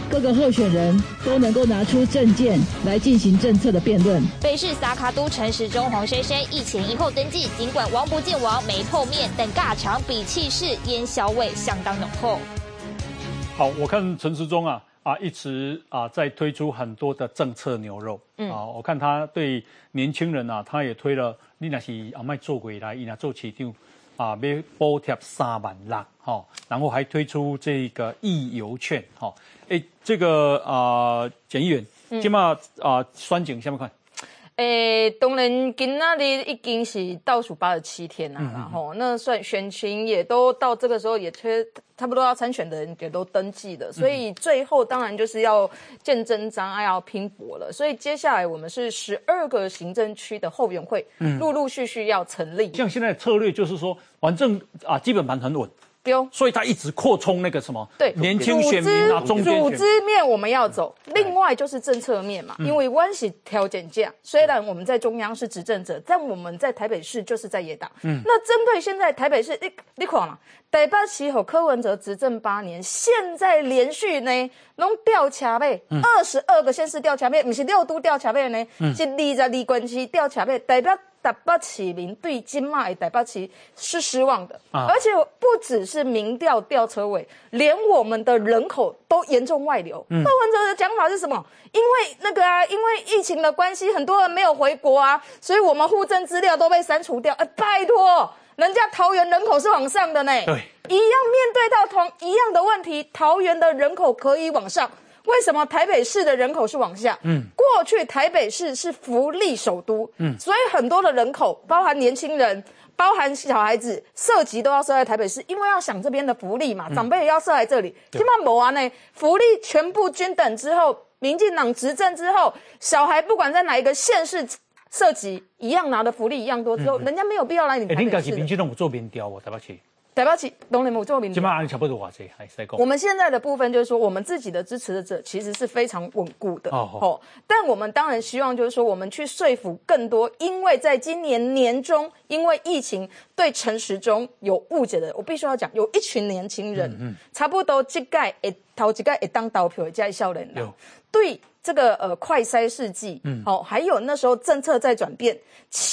各个候选人都能够拿出政见来进行政策的辩论。 北市撒卡都陈时中、黄珊珊一前一后登记，尽管王不见王没碰面，但尬场比气势，烟硝味相当浓厚。 好，我看陈时中一直在推出很多的政策牛肉。我看他对年轻人他也推了，你若是卖做过来，伊若做市长要补贴3万人，然后还推出这个义游券。这个简议员，今嘛选情什么看？ 当然，今仔日已经是倒数87天啦，然后那算选情也都到这个时候也差不多要参选的人也都登记了，所以最后当然就是要见真章，要拼搏了。所以接下来我们是12个行政区的后援会，陆陆续续要成立。 像现在的策略就是说，反正基本盘很稳。所以他一直扩充那个什么， 对， 年轻选民中间选民。 组织面我们要走，另外就是政策面嘛，因为关系条件价，虽然我们在中央是执政者，但我们在台北市就是在野党。那针对现在台北市，你看嘛，台北市和柯文哲执政8年，现在连续呢，拢调查呗，22个县市调查呗，不是6都调查呗呢，是22关区调查呗，代表台北市民对今麦的台北市是失望的，而且不只是民调调车尾，连我们的人口都严重外流。柯文哲的讲法是什么？因为因为疫情的关系，很多人没有回国啊，所以我们户政资料都被删除掉。拜托，人家桃园人口是往上的呢，对，一样面对到一样的问题，桃园的人口可以往上。为什么台北市的人口是往下？过去台北市是福利首都，所以很多的人口，包含年轻人，包含小孩子，设籍都要设在台北市，因为要享这边的福利嘛，长辈也要设在这里。现在没啊呢，福利全部均等之后，民进党执政之后，小孩不管在哪一个县市设籍，一样拿的福利一样多之后，人家没有必要来你台北市。 你自己民进党有做民调台北市？ 台北市当然没做民调。我们现在的部分就是说，我们自己的支持者其实是非常稳固的但我们当然希望就是说，我们去说服更多，因为在今年年中，因为疫情对陈时中有误解的，我必须要讲，有一群年轻人，差不多头一届会当投票的这些少年人，对这个快筛试剂，还有那时候政策在转变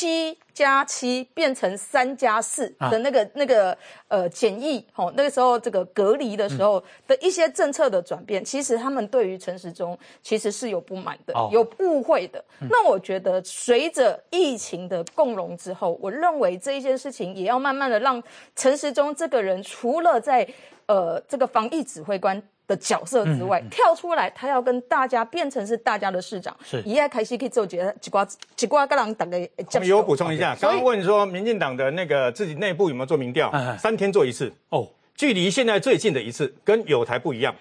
，7+7变成3+4的那个检疫，那个时候这个隔离的时候的一些政策的转变，其实他们对于陈时中其实是有不满的，有误会的。那我觉得随着疫情的共荣之后，我认为这一件事情也要慢慢的让陈时中这个人，除了在这个防疫指挥官的角色之外，跳出来，他要跟大家变成是大家的市长，也要开始去做几挂跟人大家接受。 我补充一下，刚刚问说民进党的那个自己内部有没有做民调，3天做一次距离现在最近的一次跟友台不一样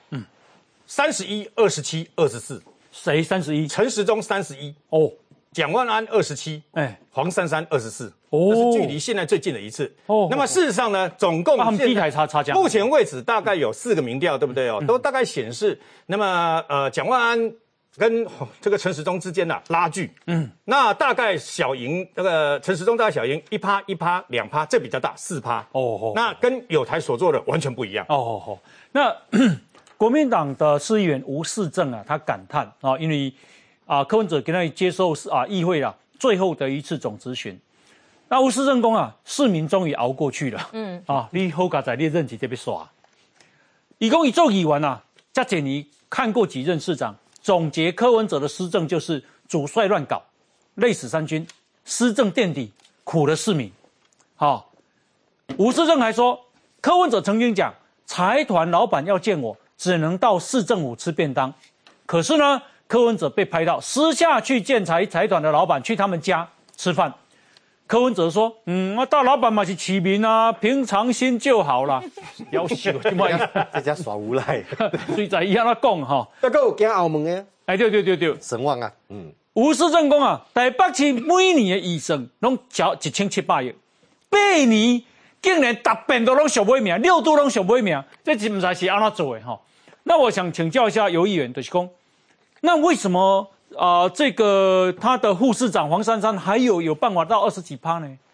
，31、27、24， 谁31？ 陈时中31蒋万安27，黄珊珊24，这是距离现在最近的一次。那么事实上呢，总共他们第一台差价， 目前为止大概有4个民调，对不对都大概显示，那么蒋万安跟这个陈时中之间的拉锯，那大概小赢那个陈时中大概小赢1%、1%、2%，这比较大4%。那跟友台所做的完全不一样。 那国民党的市议员吴世正他感叹因为柯文哲跟他接受议会最后的一次总质询，那吴世正说市民终于熬过去了。你好佳在你任期这边耍，他说他做议员这几年看过几任市长，总结柯文哲的施政就是主帅乱搞，累死三军，施政垫底，苦了市民。吴世正还说，柯文哲曾经讲，财团老板要见我，只能到市政府吃便当。可是呢，柯文哲被拍到私下去见财团的老板，去他们家吃饭。柯文哲说：“大老板嘛是市民平常心就好啦。”要死， 这家耍无赖， 所以在伊安那讲那个有行澳门的， 对， 神旺吴世正讲台北市每年的预算拢交1700亿，8年竟然逐遍都拢上尾名，6都拢上尾名，这真不知是安怎做的那我想请教一下游议员，就是讲，那为什么这个他的副市长黄珊珊还有办法到20几%呢？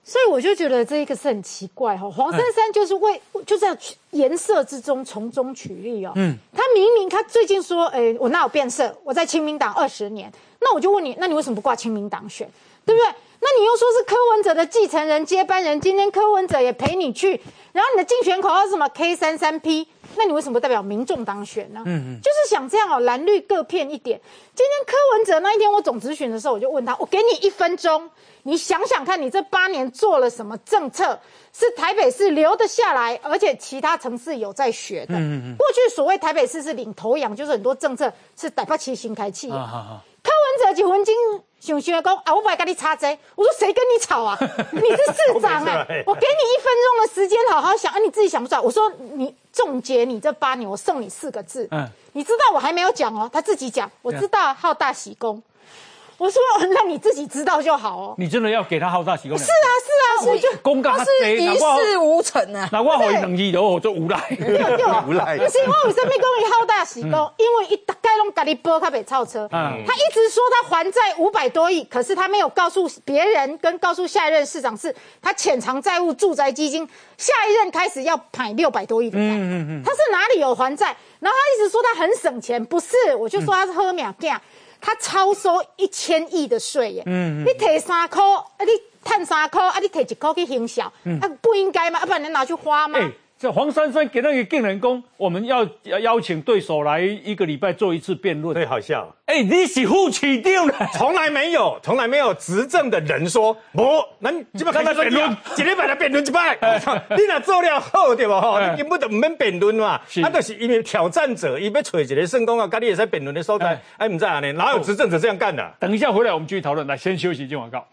所以我就觉得这一个是很奇怪哈，黄珊珊就是就是要颜色之中从中取利哦。他明明他最近说，我哪有变色？我在亲民党20年，那我就问你，那你为什么不挂亲民党选？对不对？那你又说是柯文哲的继承人、接班人，今天柯文哲也陪你去，然后你的竞选口号是什么 K33P？ 那你为什么不代表民众当选呢？就是想这样哦，蓝绿各骗一点。今天柯文哲那一天我总咨询的时候，我就问他，我给你1分钟，你想想看，你这8年做了什么政策是台北市留得下来，而且其他城市有在学的。过去所谓台北市是领头羊，就是很多政策是台北市新开启。柯文哲1分钟想想讲啊，我不来跟你插嘴。我说谁跟你吵啊？你是市长我给你1分钟的时间好好想，你自己想不出来。我说你总结你这8年，我送你4个字。你知道我还没有讲哦，他自己讲，我知道好大喜功。我说那你自己知道就好哦。你真的要给他好大喜功？ 是啊，我就公告他是一事无成啊。 那我回2字就我做无赖。 无赖。不是我为什么讲伊好大喜功？因为伊大概拢家己报较袂超车。他一直说他还债500多亿，可是他没有告诉别人跟告诉下一任市长是他潜藏债务住宅基金，下一任开始要买600多亿的债。他是哪里有还债？然后他一直说他很省钱，不是？我就说他是好命囝。他超收1000亿的税耶！你摕3块，你赚3块，你摕1块去行销，不应该吗？不然你拿去花吗？ 这黄珊珊给那个竞选工，我们要邀请对手来1个礼拜做1次辩论， 最好笑。 你是副市长呢？ 从来没有执政的人说，咱这摆开始辩论，1礼拜来辩论1摆。你若做了好对不？你根本就唔免辩论嘛。就是因为挑战者，伊要找一个成功啊，跟你也在辩论的所在，唔知啊呢？哪有执政者这样干的？ 等一下回来我们继续讨论。来，先休息，进广告。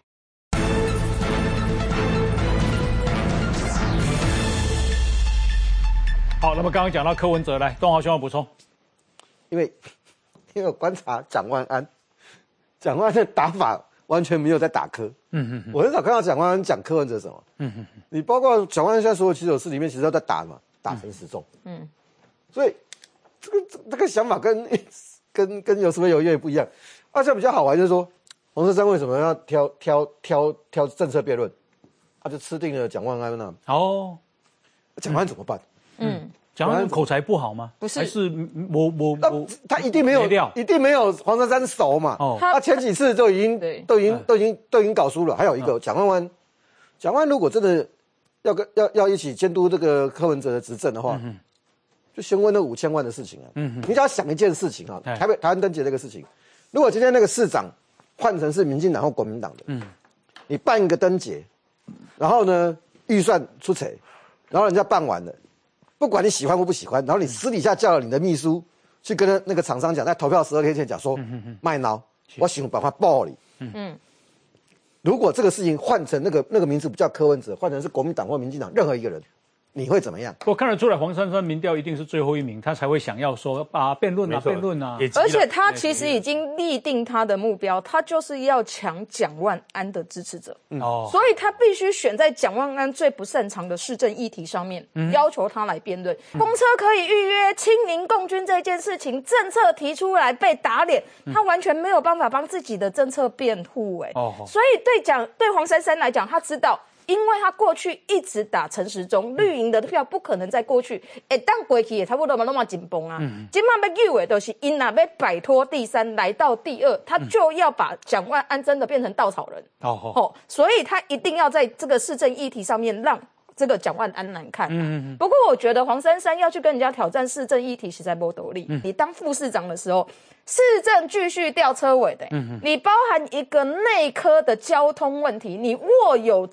好，那么刚刚讲到柯文哲，来，东豪兄要补充。 因为我观察蒋万安的打法完全没有在打柯。我很少看到蒋万安讲柯文哲什么。你包括蒋万安现在所有棋手室里面，其实都在打嘛，打陈时中。所以这个想法跟有什么有越不一样。而且比较好玩就是说，黄珊珊为什么要挑政策辩论？他就吃定了蒋万安那。蒋万安怎么办？ 蒋万安口才不好吗？ 不是， 还是他一定没有黄珊珊熟嘛。他前几次都已经搞输了。还有一个蒋万安如果真的要一起监督这个柯文哲的执政的话，就先问那5000万的事情啊。你只要想一件事情啊，台湾灯节这个事情，如果今天那个市长换成是民进党或国民党的，你办一个灯节，然后呢预算出贼，然后人家办完了。不管你喜欢或不喜欢，然后你私底下叫了你的秘书去跟那个厂商讲，在投票12天前讲说，卖脑，我想办法爆你。如果这个事情换成那个名字不叫柯文哲，换成是国民党或民进党任何一个人，你会怎么样？ 我看得出来，黄珊珊民调一定是最后1名，他才会想要说辩论啊，辩论啊。 而且他其实已经立定他的目标，他就是要抢蒋万安的支持者。所以他必须选在蒋万安最不擅长的市政议题上面，要求他来辩论。公车可以预约，亲民共军这件事情，政策提出来被打脸，他完全没有办法帮自己的政策辩护。所以对黄珊珊来讲，他知道。因为他过去一直打陈时中，绿营的票不可能再过去，当过去也差不多嘛，那么紧绷啊。今麦要救的都是因哪要摆脱第3来到第2，他就要把蒋万安真的变成稻草人。所以他一定要在这个市政议题上面让这个蒋万安难看。不过我觉得黄珊珊要去跟人家挑战市政议题实在没道理。你当副市长的时候，市政继续吊车尾的，你包含一个内科的交通问题，你握有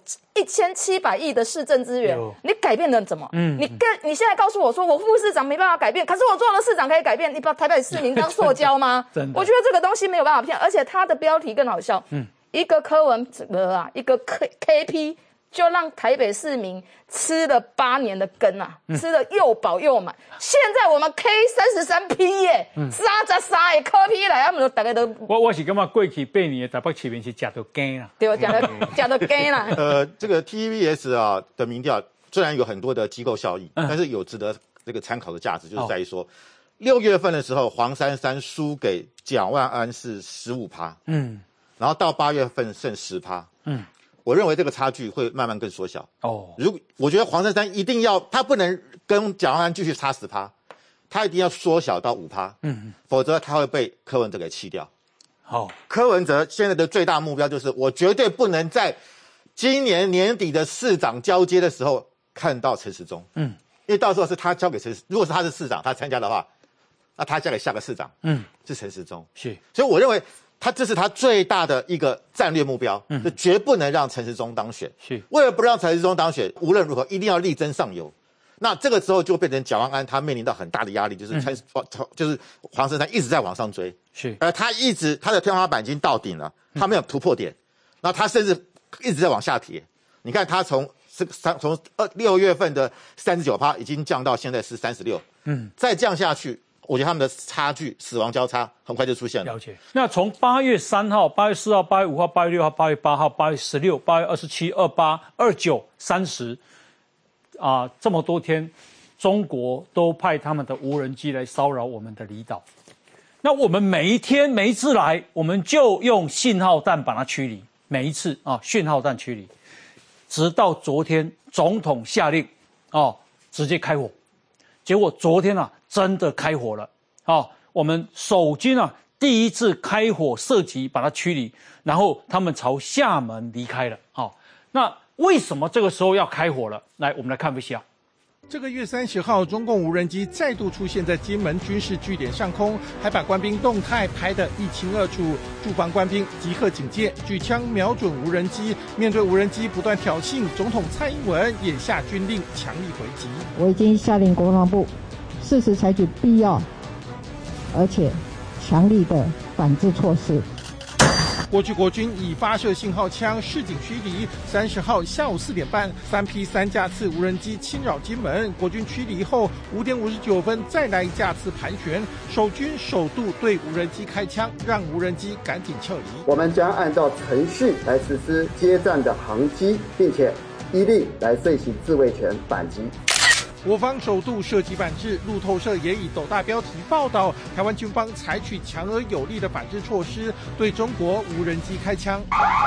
1700亿的市政资源，你改变了怎么？你现在告诉我说我副市长没办法改变，可是我做了市长可以改变，你把台北市民当塑胶吗？我觉得这个东西没有办法骗，而且它的标题更好笑，一个柯文哲啊，一个 KP。就让台北市民吃了8年的羹啊，吃了又饱又满。现在我们 K33P 耶，33的柯 P 来，他们大家都。 我是感觉过去8年的台北市民是吃到羹啦， 对，吃到羹啦。 这个 TVBS 的民调虽然有很多的机构效益，但是有值得这个参考的价值，就是在于说，6月份的时候，黄珊珊输给蒋万安是15%，然后到8月份剩10%， 我认为这个差距会慢慢更缩小。我觉得黄珊珊一定要，他不能跟蒋万安继续差10%，他一定要缩小到5%，否则他会被柯文哲给弃掉。柯文哲现在的最大目标就是，我绝对不能在今年年底的市长交接的时候看到陈时中，因为到时候是他交给如果是他是市长，他参加的话，那他交给下个市长，是陈时中，所以我认为这是他最大的一个战略目标，就绝不能让陈时中当选。为了不让陈时中当选，无论如何一定要力争上游。那这个时候就变成蒋万安他面临到很大的压力，就是黄珊珊一直在往上追，他的天花板已经到顶了，他没有突破点，那他甚至一直在往下跌。你看他从6月份的39%已经降到现在是36%，再降下去，我觉得他们的差距死亡交叉很快就出现了。 了解。那从8月3号、8月4号、8月5号、8月6号、8月8号、8月16、8月27、28、29、30。这么多天，中国都派他们的无人机来骚扰我们的离岛。那我们每一天每一次来，我们就用信号弹把它驱离，每一次讯号弹驱离，直到昨天总统下令直接开火，结果昨天真的开火了我们守军第一次开火射击把它驱离，然后他们朝厦门离开了那为什么这个时候要开火了？来，我们来看VCR。 这个月30号，中共无人机再度出现在金门军事据点上空，还把官兵动态拍得一清二楚。驻防官兵即刻警戒，举枪瞄准无人机。面对无人机不断挑衅，总统蔡英文也下军令，强力回击。 我已经下令国防部适时采取必要而且强力的反制措施。 过去国军以发射信号枪示警驱离。30号下午4点半，3批3架次无人机侵扰金门，国军驱离后5点59分再来1架次盘旋，守军首度对无人机开枪，让无人机赶紧撤离。 我们将按照程序来实施接战的航机，并且依例来遂行自卫权反击。 我方首度涉及反制，路透社也以斗大标题报道，台湾军方采取强而有力的反制措施，对中国无人机开枪。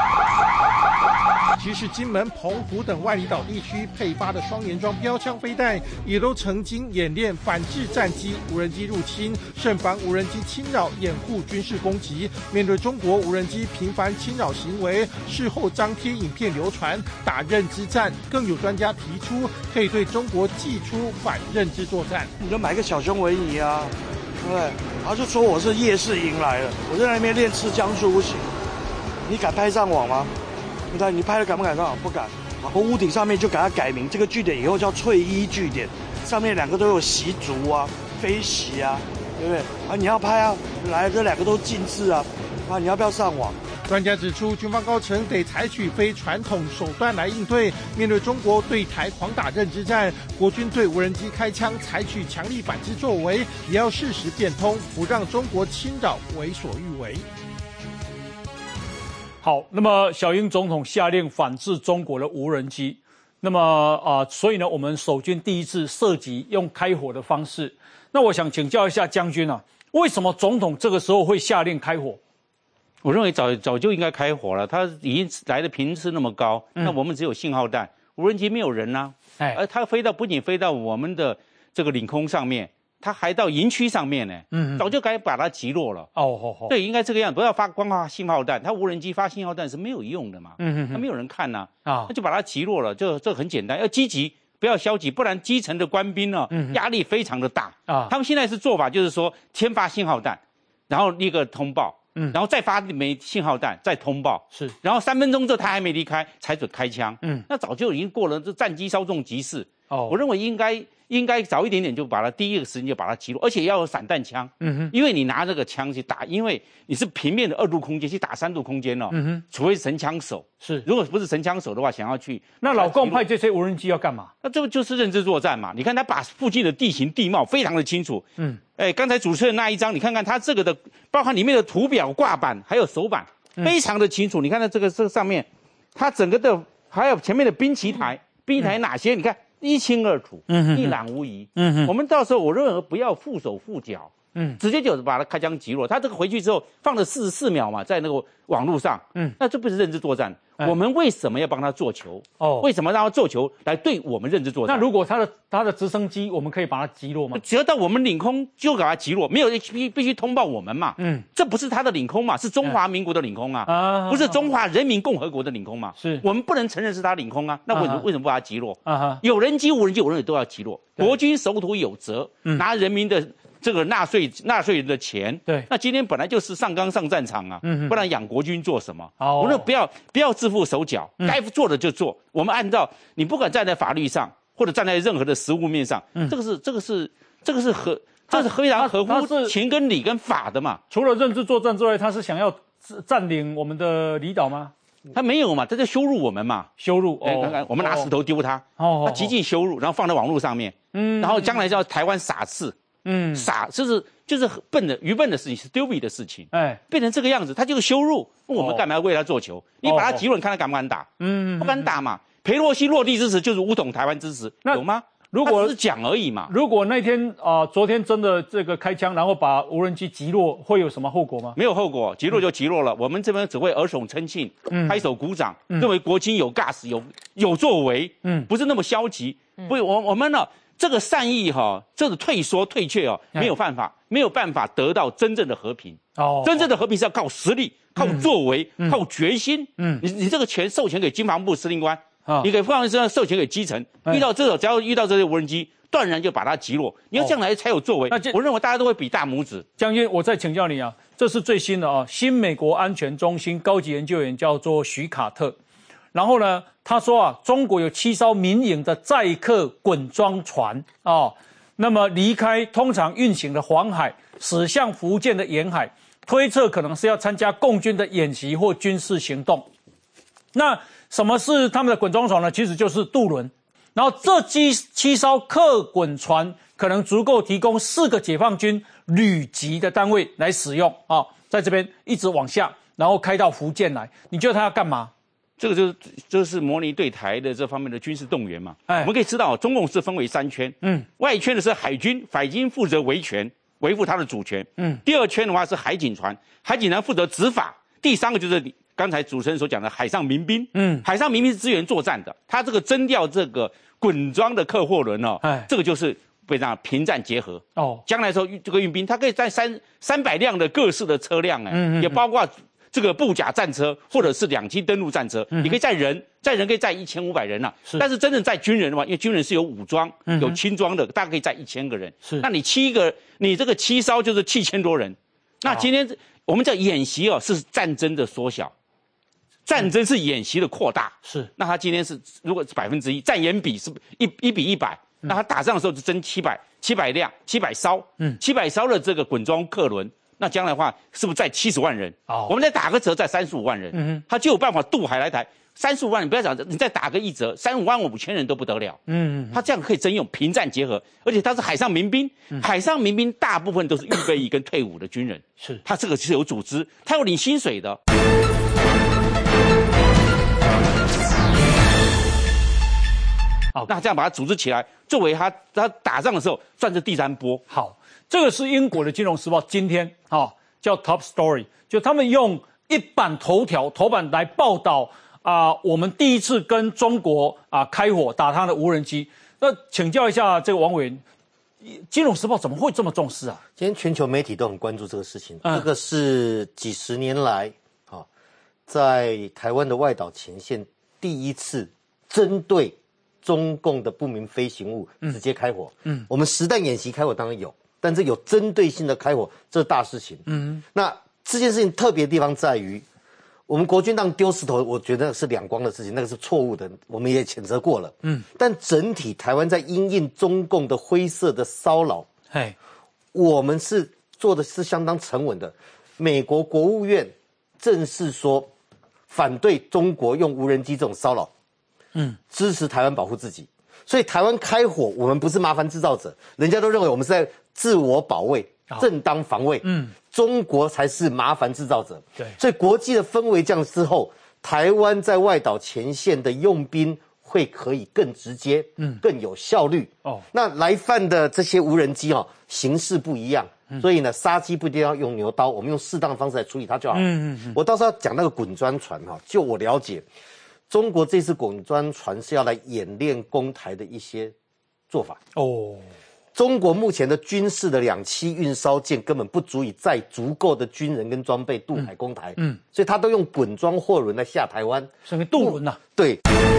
其实金门、澎湖等外离岛地区配发的双联装标枪飞弹，也都曾经演练反制战机、无人机入侵，慎防无人机侵扰，掩护军事攻击。面对中国无人机频繁侵扰行为，事后张贴影片流传，打认知战。更有专家提出，可以对中国祭出反认知作战。 你就买个小熊维尼啊，对不对？然后就说我是夜市营来了，我在那边练刺枪术不行，你敢拍上网吗？你拍了敢不敢上？不敢。我屋顶上面就给它改名，这个据点以后叫翠衣据点，上面2个都有习俗啊、飞习啊，对不对？你要拍啊，来这2个都禁止啊，你要不要上网？ 专家指出，军方高层得采取非传统手段来应对。面对中国对台狂打认知战，国军对无人机开枪，采取强力反制作为，也要适时变通，不让中国侵扰为所欲为。 好，那么小英总统下令反制中国的无人机，那么所以呢，我们守军第一次射击用开火的方式。那我想请教一下将军为什么总统这个时候会下令开火？ 我认为早就应该开火了，他已经来的频次那么高，那我们只有信号弹，无人机没有人而他不仅飞到我们的这个领空上面，他还到营区上面呢，早就该把它击落了。对，应该这个样子，不要光发信号弹，他无人机发信号弹是没有用的嘛，他没有人看那就把它击落了，这很简单，要积极。不要消极，不然基层的官兵压力非常的大他们现在是做法就是说，先发信号弹，然后立个通报，然后再发枚信号弹，再通报，然后3分钟之后他还没离开，才准开枪。那早就已经过了这战机稍纵即逝。我认为应该早一点点就把它第一个时间就把它击落，而且要有散弹枪。因为你拿这个枪去打，因为你是平面的2度空间去打3度空间除非是神枪手。如果不是神枪手的话，想要去， 那老共派这些无人机要干嘛？ 那这个就是认知作战嘛。你看他把附近的地形地貌非常的清楚。刚才主持人那一张，你看看他这个的，包含里面的图表挂板还有手板，非常的清楚。你看到这个上面，它整个的还有前面的兵棋台哪些？你看。一清二楚，一览无遗。我们到时候我认为不要缚手缚脚，直接就把他开枪击落。他这个回去之后放了44秒嘛，在那个网络上，那这不是认知作战。 我们为什么要帮他做球？为什么让他做球来对我们认知作战？ 那如果他的直升机，我们可以把它击落吗？ 只要到我们领空就把它击落，没有必须通报我们嘛。这不是他的领空嘛，是中华民国的领空啊，不是中华人民共和国的领空嘛。是我们不能承认是他领空啊，那为什么不把它击落？有人机、无人机、无人机都要击落。国军守土有责，拿人民的这个纳税人的钱。对，那今天本来就是上纲上战场啊，不然养国军做什么？我们不要自负手脚，该做的就做。我们按照你不管站在法律上，或者站在任何的实务面上，这个是非常合乎情跟理跟法的嘛。 除了认知作战之外，他是想要占领我们的离岛吗？ 他没有嘛，他在羞辱我们嘛， 羞辱。 我们拿石头丢他，他极尽羞辱，然后放在网络上面，然后将来叫台湾傻事，傻就是笨的愚笨的事情，是 stupid 的事情，变成这个样子，他就是羞辱。我们干嘛要为他做球？你把他击落，你看他敢不敢打？不敢打嘛。裴洛西落地支持就是武统台湾支持，有吗？ 如果只是讲而已嘛。 如果那天昨天真的这个开枪，然后把无人机击落，会有什么后果吗？ 没有后果，击落就击落了。我们这边只会耳耸称庆，拍手鼓掌，认为国军有 gas 有作为，不是那么消极。不，我们呢这个善意这个退缩退却没有办法得到真正的和平。真正的和平是要靠实力、靠作为、靠决心。你这个钱授权给军防部司令官。你给放在身上授权给基层，只要遇到这些无人机，断然就把它击落。你要这样来才有作为。我认为大家都会比大拇指。 将军，我再请教你啊，这是最新的新美国安全中心高级研究员叫做许卡特，然后呢，他说中国有7艘民营的载客滚装船那么离开通常运行的黄海，驶向福建的沿海，推测可能是要参加共军的演习或军事行动。那什么是他们的滚装船呢？其实就是渡轮。然后这7艘客滚船可能足够提供4个解放军旅级的单位来使用在这边一直往下，然后开到福建来。你觉得他要干嘛？ 这个就是模拟对台的这方面的军事动员嘛。我们可以知道，中共是分为3圈，外圈的是海军负责维权，维护它的主权。第2圈的话是海警船负责执法。第3个就是刚才主持人所讲的海上民兵，海上民兵是支援作战的，他这个征调这个滚装的客货轮这个就是非常平战结合将来的时候，这个运兵它可以载300辆的各式的车辆也包括这个布甲战车或者是2栖登陆战车，你可以载人可以载1500人但是真正载军人的话，因为军人是有武装有轻装的，大概可以载1000个人。那你这个7艘就是7000多人。那今天我们叫演习是战争的缩小。战争是演习的扩大，那他今天是如果是1%，战演比是1比100，那他打仗的时候是征700辆700艘，700艘的这个滚装客轮，那将来的话是不是载70万人？我们再打个折，载35万人，他就有办法渡海来台。35万，你不要讲，你再打个1折，35万5千人都不得了。他这样可以征用平战结合，而且他是海上民兵，海上民兵大部分都是预备役跟退伍的军人，他这个是有组织，他有领薪水的。那这样把它组织起来，作为他打仗的时候算是第3波。 好，这个是英国的《金融时报》今天叫 Top Story， 就他们用一版头版来报道我们第一次跟中国开火打他的无人机。那请教一下这个王委员，《金融时报》怎么会这么重视啊？ 今天全球媒体都很关注这个事情，这个是几十年来在台湾的外岛前线第一次针对中共的不明飞行物直接开火。我们实弹演习开火当然有，但这有针对性的开火，这是大事情。那这件事情特别的地方在于，我们国军当丢石头，我觉得是两光的事情，那个是错误的，我们也谴责过了。但整体台湾在因应中共的灰色的骚扰，我们是做的是相当沉稳的。美国国务院正式说反对中国用无人机这种骚扰。支持台湾保护自己，所以台湾开火，我们不是麻烦制造者，人家都认为我们是在自我保卫、正当防卫。中国才是麻烦制造者。对，所以国际的氛围降之后，台湾在外岛前线的用兵会可以更直接，更有效率。那来犯的这些无人机形式不一样， 所以呢，杀鸡不一定要用牛刀，我们用适当的方式来处理它就好。我到时候要讲那个滚砖船哈，就我了解，中国这次滚砖船是要来演练攻台的一些做法。中国目前的军事的两栖运烧舰根本不足以载足够的军人跟装备渡海攻台，所以他都用滚装货轮来下台湾， 所以渡轮呐， 对。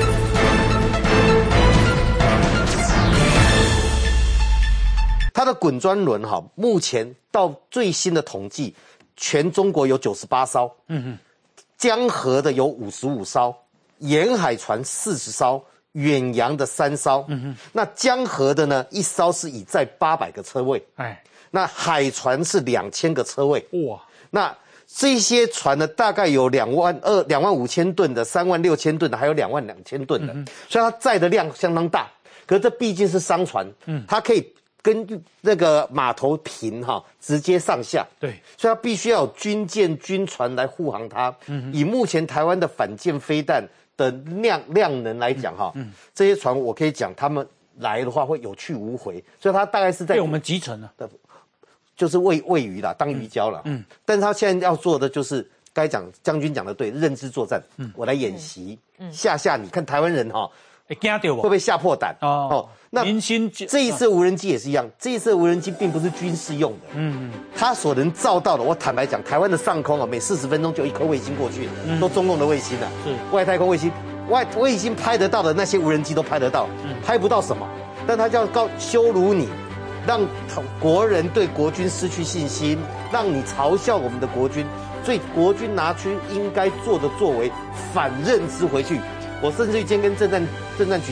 它的滚砖轮哈，目前到最新的统计，全中国有98艘，江河的有55艘，沿海船40艘。远洋的3艘，那江河的呢，1艘是以载800个车位，那海船是2000个车位，哇，那这些船呢，大概有25000吨的、36000吨的，还有22000吨的，所以它载的量相当大。可是这毕竟是商船，它可以跟那个码头平哈，直接上下， 对， 所以它必须要有军舰、军船来护航它。以目前台湾的反舰飞弹的量能来讲哈，这些船我可以讲，他们来的话会有去无回，所以它大概是在被我们集成了， 就是喂鱼啦，当鱼礁啦。但是他现在要做的就是该讲将军讲的对，认知作战。我来演习，吓你看台湾人哈，会被吓破胆哦。那这一次无人机也是一样，这一次无人机并不是军事用的，它所能照到的，我坦白讲，台湾的上空啊，每40分钟就1颗卫星过去，都中共的卫星啊，是外太空卫星，卫星拍得到的那些无人机都拍得到，拍不到什么，但它叫羞辱你，让国人对国军失去信心，让你嘲笑我们的国军，所以国军拿出应该做的作为，反认知回去。我甚至于今天跟政战局